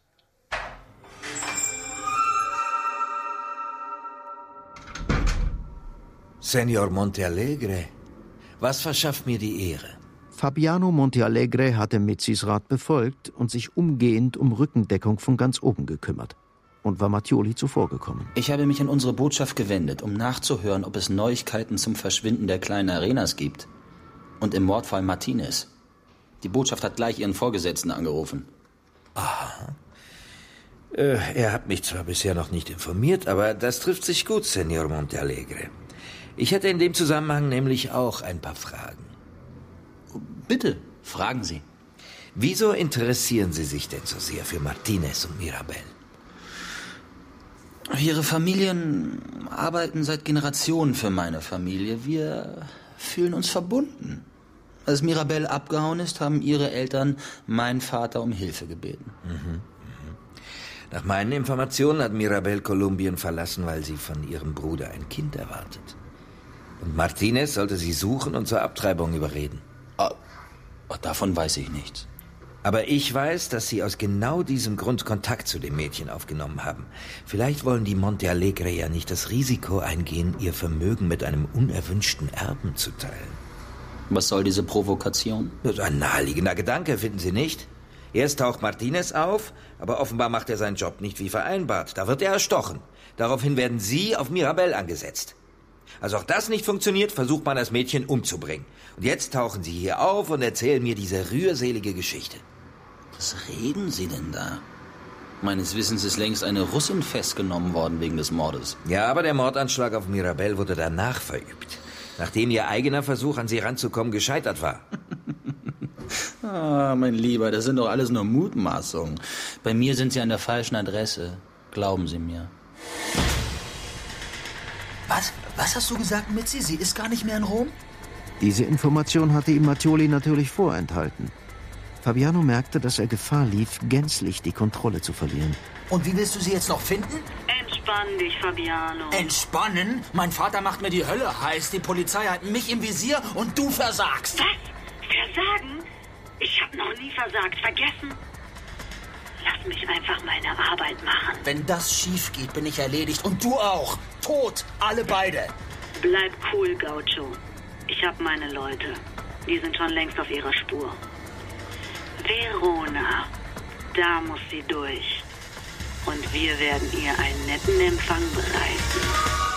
Senor Montealegre, was verschafft mir die Ehre? Fabiano Montealegre hatte Mizzis Rat befolgt und sich umgehend um Rückendeckung von ganz oben gekümmert und war Mattioli zuvorgekommen. Ich habe mich an unsere Botschaft gewendet, um nachzuhören, ob es Neuigkeiten zum Verschwinden der kleinen Arenas gibt. Und im Mordfall Martinez. Die Botschaft hat gleich ihren Vorgesetzten angerufen. Aha. Äh, er hat mich zwar bisher noch nicht informiert, aber das trifft sich gut, Senor Montealegre. Ich hätte in dem Zusammenhang nämlich auch ein paar Fragen. Bitte, fragen Sie. Wieso interessieren Sie sich denn so sehr für Martinez und Mirabell? Ihre Familien arbeiten seit Generationen für meine Familie. Wir fühlen uns verbunden. Als Mirabell abgehauen ist, haben ihre Eltern meinen Vater um Hilfe gebeten. Mhm, mhm. Nach meinen Informationen hat Mirabell Kolumbien verlassen, weil sie von ihrem Bruder ein Kind erwartet. Und Martinez sollte sie suchen und zur Abtreibung überreden. Oh, davon weiß ich nichts. Aber ich weiß, dass Sie aus genau diesem Grund Kontakt zu dem Mädchen aufgenommen haben. Vielleicht wollen die Montealegre ja nicht das Risiko eingehen, ihr Vermögen mit einem unerwünschten Erben zu teilen. Was soll diese Provokation? Das ist ein naheliegender Gedanke, finden Sie nicht? Erst taucht Martinez auf, aber offenbar macht er seinen Job nicht wie vereinbart. Da wird er erstochen. Daraufhin werden Sie auf Mirabell angesetzt. Als auch das nicht funktioniert, versucht man das Mädchen umzubringen. Und jetzt tauchen Sie hier auf und erzählen mir diese rührselige Geschichte. Was reden Sie denn da? Meines Wissens ist längst eine Russin festgenommen worden wegen des Mordes. Ja, aber der Mordanschlag auf Mirabell wurde danach verübt, nachdem Ihr eigener Versuch, an sie ranzukommen, gescheitert war. Ah, mein Lieber, das sind doch alles nur Mutmaßungen. Bei mir sind Sie an der falschen Adresse. Glauben Sie mir. Was? Was hast du gesagt, Mitzi? Sie ist gar nicht mehr in Rom? Diese Information hatte ihm Mattioli natürlich vorenthalten. Fabiano merkte, dass er Gefahr lief, gänzlich die Kontrolle zu verlieren. Und wie willst du sie jetzt noch finden? Entspann dich, Fabiano. Entspannen? Mein Vater macht mir die Hölle heiß. Die Polizei hat mich im Visier und du versagst. Was? Versagen? Ich habe noch nie versagt. Vergessen? Lass mich einfach meine Arbeit machen. Wenn das schief geht, bin ich erledigt. Und du auch. Tot. Alle beide. Bleib cool, Gaucho. Ich habe meine Leute. Die sind schon längst auf ihrer Spur. Verona. Da muss sie durch. Und wir werden ihr einen netten Empfang bereiten.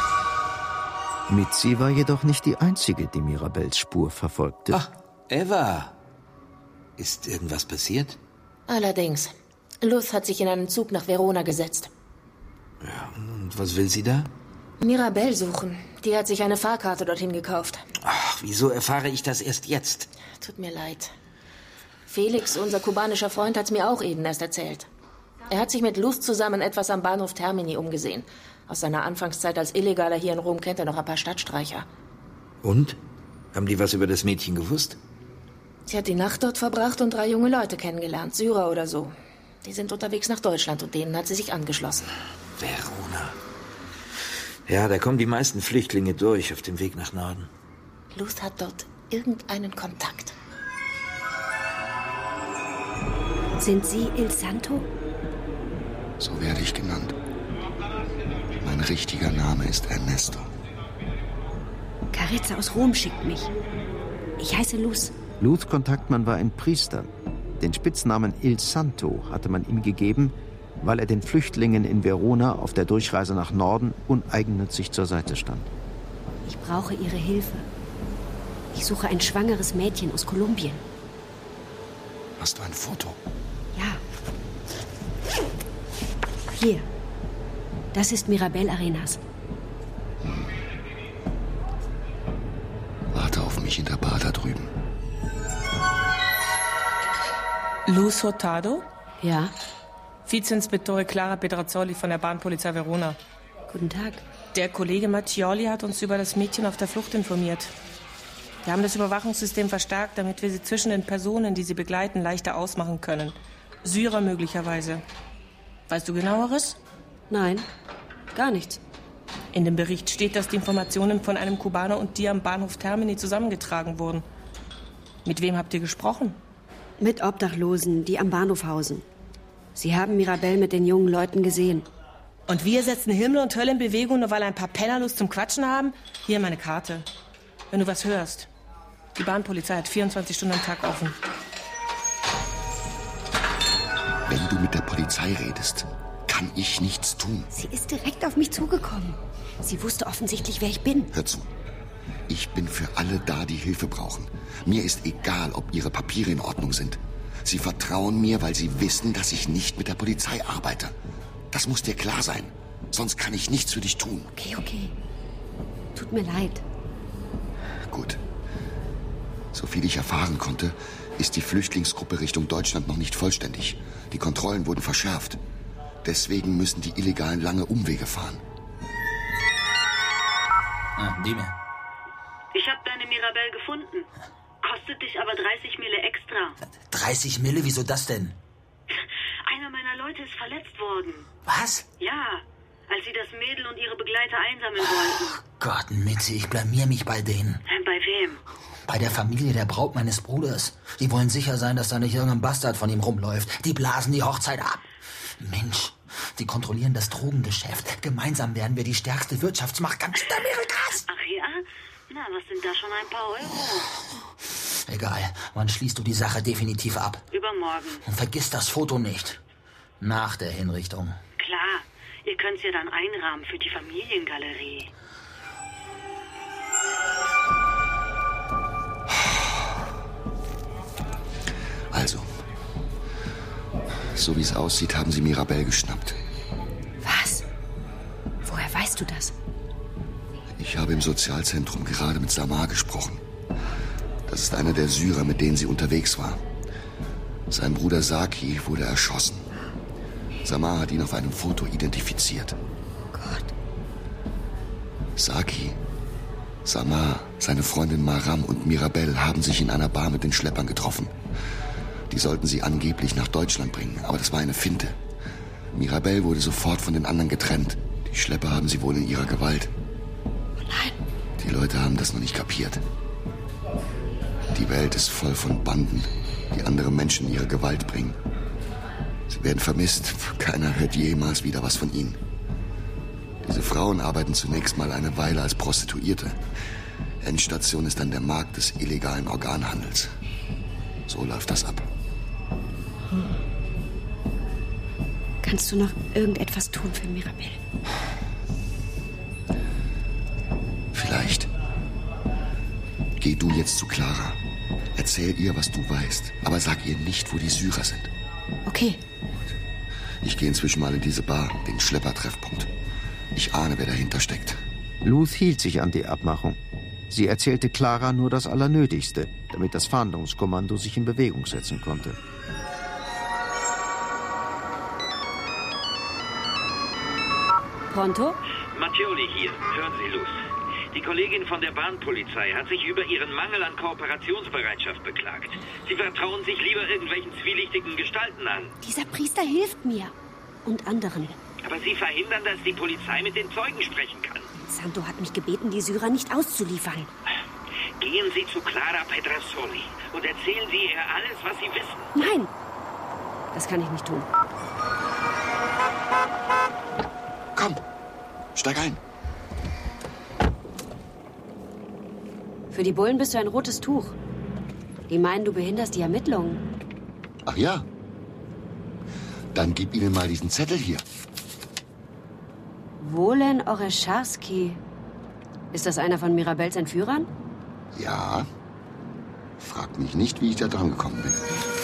Mitzi war jedoch nicht die einzige, die Mirabells Spur verfolgte. Ach, Eva. Ist irgendwas passiert? Allerdings. Luz hat sich in einen Zug nach Verona gesetzt. Ja, und was will sie da? Mirabell suchen. Die hat sich eine Fahrkarte dorthin gekauft. Ach, wieso erfahre ich das erst jetzt? Tut mir leid. Felix, unser kubanischer Freund, hat's mir auch eben erst erzählt. Er hat sich mit Luz zusammen etwas am Bahnhof Termini umgesehen. Aus seiner Anfangszeit als Illegaler hier in Rom kennt er noch ein paar Stadtstreicher. Und? Haben die was über das Mädchen gewusst? Sie hat die Nacht dort verbracht und drei junge Leute kennengelernt, Syrer oder so. Die sind unterwegs nach Deutschland und denen hat sie sich angeschlossen. Verona. Ja, da kommen die meisten Flüchtlinge durch auf dem Weg nach Norden. Luz hat dort irgendeinen Kontakt. Sind Sie Il Santo? So werde ich genannt. Mein richtiger Name ist Ernesto. Carezza aus Rom schickt mich. Ich heiße Luz. Luz Kontaktmann war ein Priester. Den Spitznamen Il Santo hatte man ihm gegeben, weil er den Flüchtlingen in Verona auf der Durchreise nach Norden uneigennützig zur Seite stand. Ich brauche Ihre Hilfe. Ich suche ein schwangeres Mädchen aus Kolumbien. Hast du ein Foto? Ja. Hier. Das ist Mirabel Arenas. Warte auf mich in der Bar da drüben. Luz Hurtado? Ja. Vizeinspektore Clara Pedrazzoli von der Bahnpolizei Verona. Guten Tag. Der Kollege Mattioli hat uns über das Mädchen auf der Flucht informiert. Wir haben das Überwachungssystem verstärkt, damit wir sie zwischen den Personen, die sie begleiten, leichter ausmachen können. Syrer möglicherweise. Weißt du Genaueres? Nein, gar nichts. In dem Bericht steht, dass die Informationen von einem Kubaner und dir am Bahnhof Termini zusammengetragen wurden. Mit wem habt ihr gesprochen? Mit Obdachlosen, die am Bahnhof hausen. Sie haben Mirabel mit den jungen Leuten gesehen. Und wir setzen Himmel und Hölle in Bewegung, nur weil ein paar Penner Lust zum Quatschen haben? Hier meine Karte. Wenn du was hörst. Die Bahnpolizei hat vierundzwanzig Stunden am Tag offen. Wenn du mit der Polizei redest, kann ich nichts tun. Sie ist direkt auf mich zugekommen. Sie wusste offensichtlich, wer ich bin. Hör zu. Ich bin für alle da, die Hilfe brauchen. Mir ist egal, ob ihre Papiere in Ordnung sind. Sie vertrauen mir, weil sie wissen, dass ich nicht mit der Polizei arbeite. Das muss dir klar sein. Sonst kann ich nichts für dich tun. Okay, okay. Tut mir leid. Gut. Soviel ich erfahren konnte, ist die Flüchtlingsgruppe Richtung Deutschland noch nicht vollständig. Die Kontrollen wurden verschärft. Deswegen müssen die Illegalen lange Umwege fahren. Ah, dime. Ich habe deine Mirabel gefunden. Kostet dich aber dreißig Mille extra. dreißig Mille? Wieso das denn? Einer meiner Leute ist verletzt worden. Was? Ja, als sie das Mädel und ihre Begleiter einsammeln wollten. Gott, Mitzi, ich blamier mich bei denen. Bei wem? Bei der Familie der Braut meines Bruders. Die wollen sicher sein, dass da nicht irgendein Bastard von ihm rumläuft. Die blasen die Hochzeit ab. Mensch, die kontrollieren das Drogengeschäft. Gemeinsam werden wir die stärkste Wirtschaftsmacht ganz Amerikas. Ach ja? Na, was sind da schon ein paar Euro? Egal, wann schließt du die Sache definitiv ab? Übermorgen. Und vergiss das Foto nicht. Nach der Hinrichtung. Klar, ihr könnt's ja dann einrahmen für die Familiengalerie. Also, so wie es aussieht, haben sie Mirabel geschnappt. Was? Woher weißt du das? Ich habe im Sozialzentrum gerade mit Samar gesprochen. Das ist einer der Syrer, mit denen sie unterwegs war. Sein Bruder Saki wurde erschossen. Samar hat ihn auf einem Foto identifiziert. Gott. Saki, Samar, seine Freundin Maram und Mirabel haben sich in einer Bar mit den Schleppern getroffen. Die sollten sie angeblich nach Deutschland bringen, aber das war eine Finte. Mirabel wurde sofort von den anderen getrennt. Die Schlepper haben sie wohl in ihrer Gewalt. Nein. Die Leute haben das noch nicht kapiert. Die Welt ist voll von Banden, die andere Menschen in ihre Gewalt bringen. Sie werden vermisst. Keiner hört jemals wieder was von ihnen. Diese Frauen arbeiten zunächst mal eine Weile als Prostituierte. Endstation ist dann der Markt des illegalen Organhandels. So läuft das ab. Kannst du noch irgendetwas tun für Mirabel? Vielleicht. Geh du jetzt zu Clara. Erzähl ihr, was du weißt. Aber sag ihr nicht, wo die Syrer sind. Okay. Ich gehe inzwischen mal in diese Bar, den Schleppertreffpunkt. Ich ahne, wer dahinter steckt. Luz hielt sich an die Abmachung. Sie erzählte Clara nur das Allernötigste, damit das Fahndungskommando sich in Bewegung setzen konnte. Pronto? Mattioli hier. Hören Sie, Luz. Die Kollegin von der Bahnpolizei hat sich über ihren Mangel an Kooperationsbereitschaft beklagt. Sie vertrauen sich lieber irgendwelchen zwielichtigen Gestalten an. Dieser Priester hilft mir. Und anderen. Aber Sie verhindern, dass die Polizei mit den Zeugen sprechen kann. Santo hat mich gebeten, die Syrer nicht auszuliefern. Gehen Sie zu Clara Pedrasoli und erzählen Sie ihr alles, was Sie wissen. Nein, das kann ich nicht tun. Komm, steig ein. Für die Bullen bist du ein rotes Tuch. Die meinen, du behinderst die Ermittlungen. Ach ja? Dann gib ihnen mal diesen Zettel hier. Wolen Orescharski. Ist das einer von Mirabels Entführern? Ja. Frag mich nicht, wie ich da dran gekommen bin.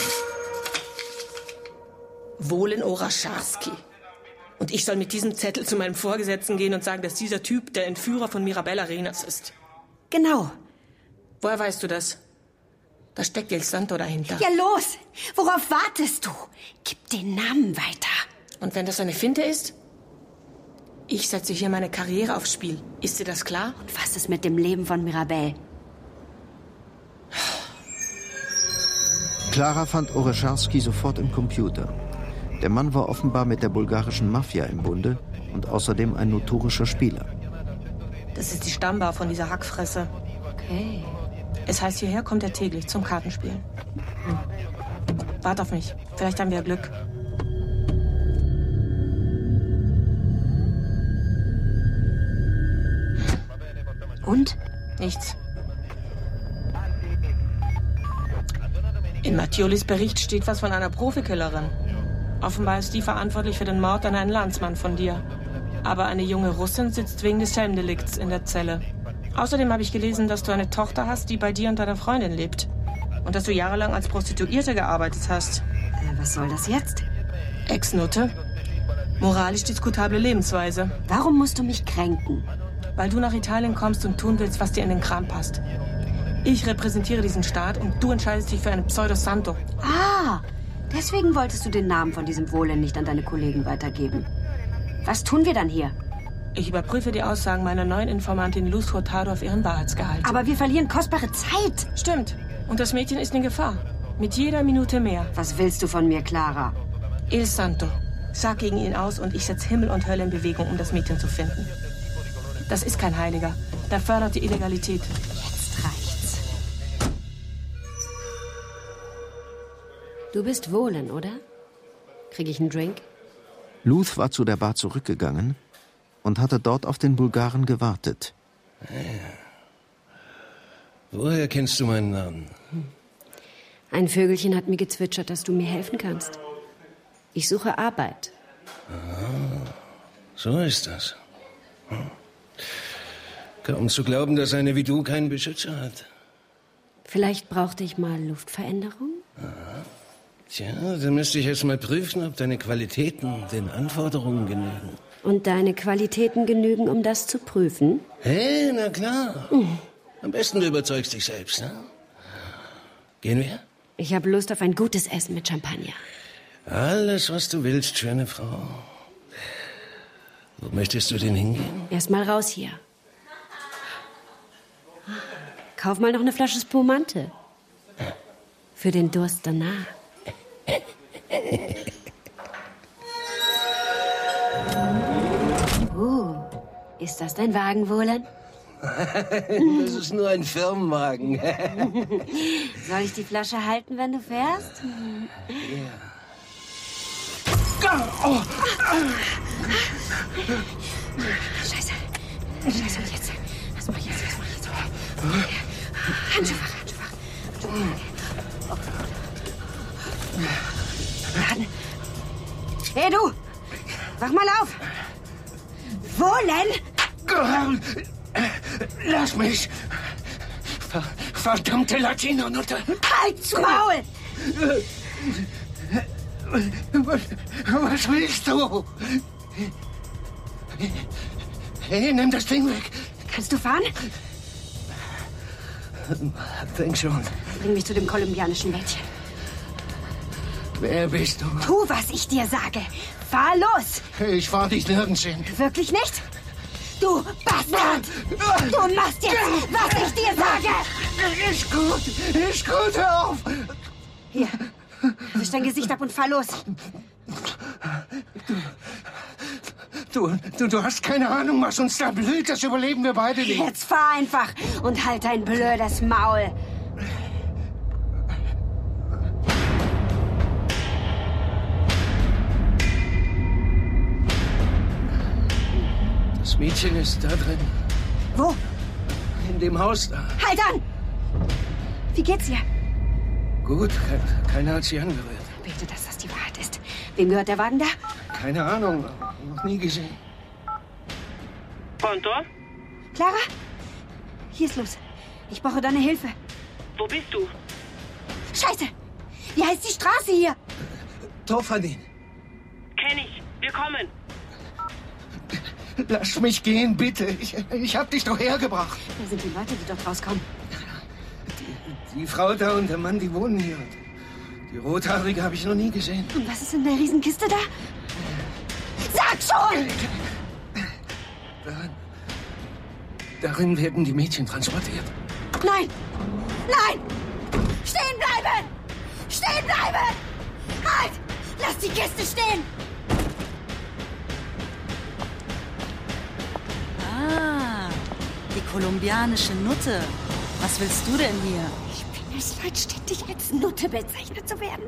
Wolen Orescharski. Und ich soll mit diesem Zettel zu meinem Vorgesetzten gehen und sagen, dass dieser Typ der Entführer von Mirabel Arenas ist. Genau. Woher weißt du das? Da steckt El Santo dahinter. Ja, los! Worauf wartest du? Gib den Namen weiter. Und wenn das eine Finte ist? Ich setze hier meine Karriere aufs Spiel. Ist dir das klar? Und was ist mit dem Leben von Mirabel? Clara fand Orescharski sofort im Computer. Der Mann war offenbar mit der bulgarischen Mafia im Bunde und außerdem ein notorischer Spieler. Das ist die Stammbar von dieser Hackfresse. Okay. Es heißt, hierher kommt er täglich zum Kartenspielen. Hm. Wart auf mich. Vielleicht haben wir Glück. Und? Nichts. In Mattiolis Bericht steht was von einer Profikillerin. Offenbar ist die verantwortlich für den Mord an einen Landsmann von dir. Aber eine junge Russin sitzt wegen des Schelmdelikts in der Zelle. Außerdem habe ich gelesen, dass du eine Tochter hast, die bei dir und deiner Freundin lebt. Und dass du jahrelang als Prostituierte gearbeitet hast. Äh, was soll das jetzt? Ex-Nutte. Moralisch diskutable Lebensweise. Warum musst du mich kränken? Weil du nach Italien kommst und tun willst, was dir in den Kram passt. Ich repräsentiere diesen Staat und du entscheidest dich für einen Pseudo-Santo. Ah, deswegen wolltest du den Namen von diesem Wohlen nicht an deine Kollegen weitergeben. Was tun wir dann hier? Ich überprüfe die Aussagen meiner neuen Informantin Luz Hurtado auf ihren Wahrheitsgehalt. Aber wir verlieren kostbare Zeit. Stimmt. Und das Mädchen ist in Gefahr. Mit jeder Minute mehr. Was willst du von mir, Clara? El Santo. Sag gegen ihn aus und ich setze Himmel und Hölle in Bewegung, um das Mädchen zu finden. Das ist kein Heiliger. Der fördert die Illegalität. Jetzt reicht's. Du bist Wohlen, oder? Krieg ich einen Drink? Luz war zu der Bar zurückgegangen und hatte dort auf den Bulgaren gewartet. Woher kennst du meinen Namen? Ein Vögelchen hat mir gezwitschert, dass du mir helfen kannst. Ich suche Arbeit. Ah, so ist das. Hm. Kaum zu glauben, dass eine wie du keinen Beschützer hat. Vielleicht brauchte ich mal Luftveränderung? Aha. Tja, dann müsste ich erst mal prüfen, ob deine Qualitäten den Anforderungen genügen. Und deine Qualitäten genügen, um das zu prüfen? Hey, na klar. Mhm. Am besten du überzeugst dich selbst, ne? Gehen wir? Ich habe Lust auf ein gutes Essen mit Champagner. Alles, was du willst, schöne Frau. Wo möchtest du denn hingehen? Erst mal raus hier. Kauf mal noch eine Flasche Spumante. Für den Durst danach. Uh, ist das dein Wagen, Wohlen? Das ist nur ein Firmenwagen. Soll ich die Flasche halten, wenn du fährst? Ja. Oh. Scheiße. Scheiße, und jetzt? Was mach ich jetzt? Was mach ich jetzt? Handschuhfach, Handschuhfach. Handschuhfach. Laden. Hey, du! Wach mal auf! Wohlen! Lass mich! Ver verdammte Latino-Nutte! Halt's Maul! Was, was willst du? Hey, nimm das Ding weg! Kannst du fahren? Denk schon. Bring mich zu dem kolumbianischen Mädchen. Wer bist du? Tu, was ich dir sage. Fahr los! Ich fahr dich nirgends hin. Wirklich nicht? Du Bastard! Du machst jetzt, was ich dir sage! Ist gut, ist gut, hör auf! Hier, wisch dein Gesicht ab und fahr los. Du, du, du hast keine Ahnung, was uns da blüht. Das überleben wir beide nicht. Jetzt fahr einfach und halt dein blödes Maul. Das Mädchen ist da drin. Wo? In dem Haus da. Halt an! Wie geht's ihr? Gut, ke- keiner hat sie angerührt. Bete, dass das die Wahrheit ist. Wem gehört der Wagen da? Keine Ahnung, noch nie gesehen. Pronto? Clara? Hier ist los. Ich brauche deine Hilfe. Wo bist du? Scheiße! Wie heißt die Straße hier? Tofadin. Kenn ich. Wir kommen. Lass mich gehen, bitte. Ich, ich hab dich doch hergebracht. Wer sind die Leute, die dort rauskommen? Die, die Frau da und der Mann, die wohnen hier. Die Rothaarige habe ich noch nie gesehen. Und was ist in der Riesenkiste da? Sag schon! Darin, darin werden die Mädchen transportiert. Nein! Nein! Stehen bleiben! Stehen bleiben! Halt! Lass die Kiste stehen! Ah, die kolumbianische Nutte. Was willst du denn hier? Ich bin es leid, ständig als Nutte bezeichnet zu werden.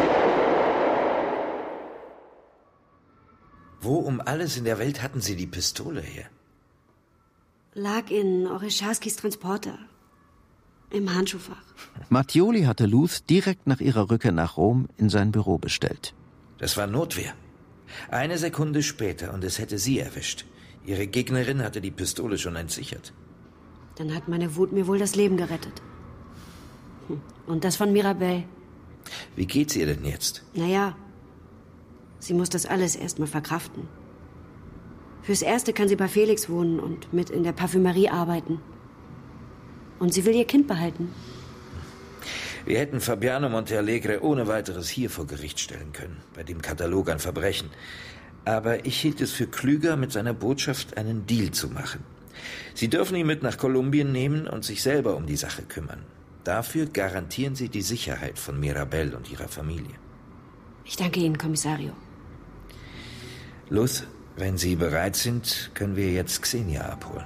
Wo um alles in der Welt hatten Sie die Pistole her? Lag in Orecharskis Transporter. Im Handschuhfach. Mattioli hatte Luth direkt nach ihrer Rückkehr nach Rom in sein Büro bestellt. Das war Notwehr. Eine Sekunde später und es hätte sie erwischt. Ihre Gegnerin hatte die Pistole schon entsichert. Dann hat meine Wut mir wohl das Leben gerettet. Und das von Mirabelle. Wie geht's ihr denn jetzt? Naja, sie muss das alles erstmal verkraften. Fürs Erste kann sie bei Felix wohnen und mit in der Parfümerie arbeiten. Und sie will ihr Kind behalten. Wir hätten Fabiano Montealegre ohne weiteres hier vor Gericht stellen können, bei dem Katalog an Verbrechen. Aber ich hielt es für klüger, mit seiner Botschaft einen Deal zu machen. Sie dürfen ihn mit nach Kolumbien nehmen und sich selber um die Sache kümmern. Dafür garantieren Sie die Sicherheit von Mirabelle und ihrer Familie. Ich danke Ihnen, Kommissario. Luth, wenn Sie bereit sind, können wir jetzt Xenia abholen.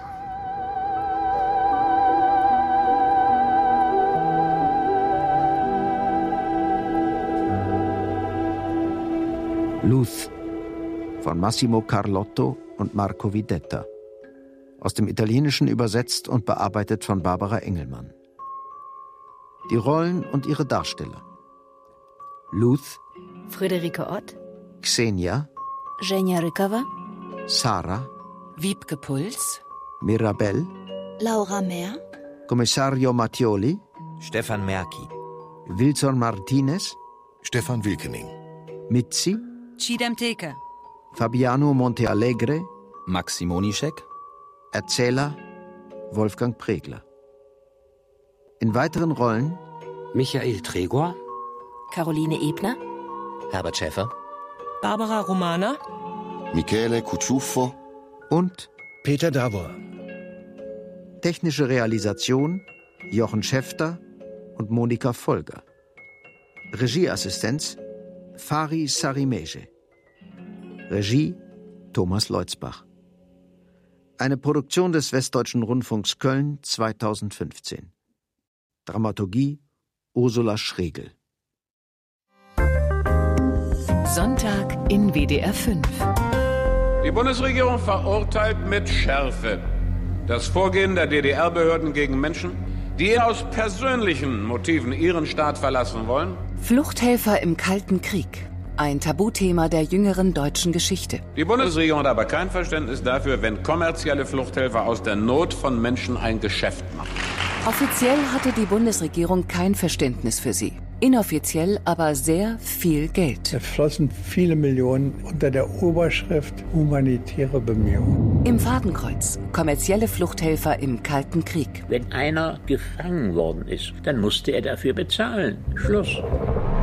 Luth von Massimo Carlotto und Marco Videtta. Aus dem Italienischen übersetzt und bearbeitet von Barbara Engelmann. Die Rollen und ihre Darsteller: Luth, Friederike Ott, Xenia, Zhenya Rykava, Sarah, Wiebke Puls, Mirabelle, Laura Mehr, Kommissario Mattioli, Stefan Merki, Wilson Martinez, Stefan Wilkening, Mitzi, Chidem Teke, Fabiano Montealegre, Max Simonischek, Erzähler Wolfgang Pregler. In weiteren Rollen Michael Tregor, Caroline Ebner, Herbert Schäfer, Barbara Romana, Michele Cucciuffo und Peter Davor. Technische Realisation Jochen Schäfter und Monika Folger. Regieassistenz Fari Sarimege. Regie Thomas Leutzbach. Eine Produktion des Westdeutschen Rundfunks Köln zweitausendfünfzehn. Dramaturgie Ursula Schregel. Sonntag in W D R fünf. Die Bundesregierung verurteilt mit Schärfe das Vorgehen der D D R-Behörden gegen Menschen, die aus persönlichen Motiven ihren Staat verlassen wollen. Fluchthelfer im Kalten Krieg. Ein Tabuthema der jüngeren deutschen Geschichte. Die Bundesregierung hat aber kein Verständnis dafür, wenn kommerzielle Fluchthelfer aus der Not von Menschen ein Geschäft machen. Offiziell hatte die Bundesregierung kein Verständnis für sie. Inoffiziell aber sehr viel Geld. Es flossen viele Millionen unter der Oberschrift humanitäre Bemühungen. Im Fadenkreuz. Kommerzielle Fluchthelfer im Kalten Krieg. Wenn einer gefangen worden ist, dann musste er dafür bezahlen. Schluss.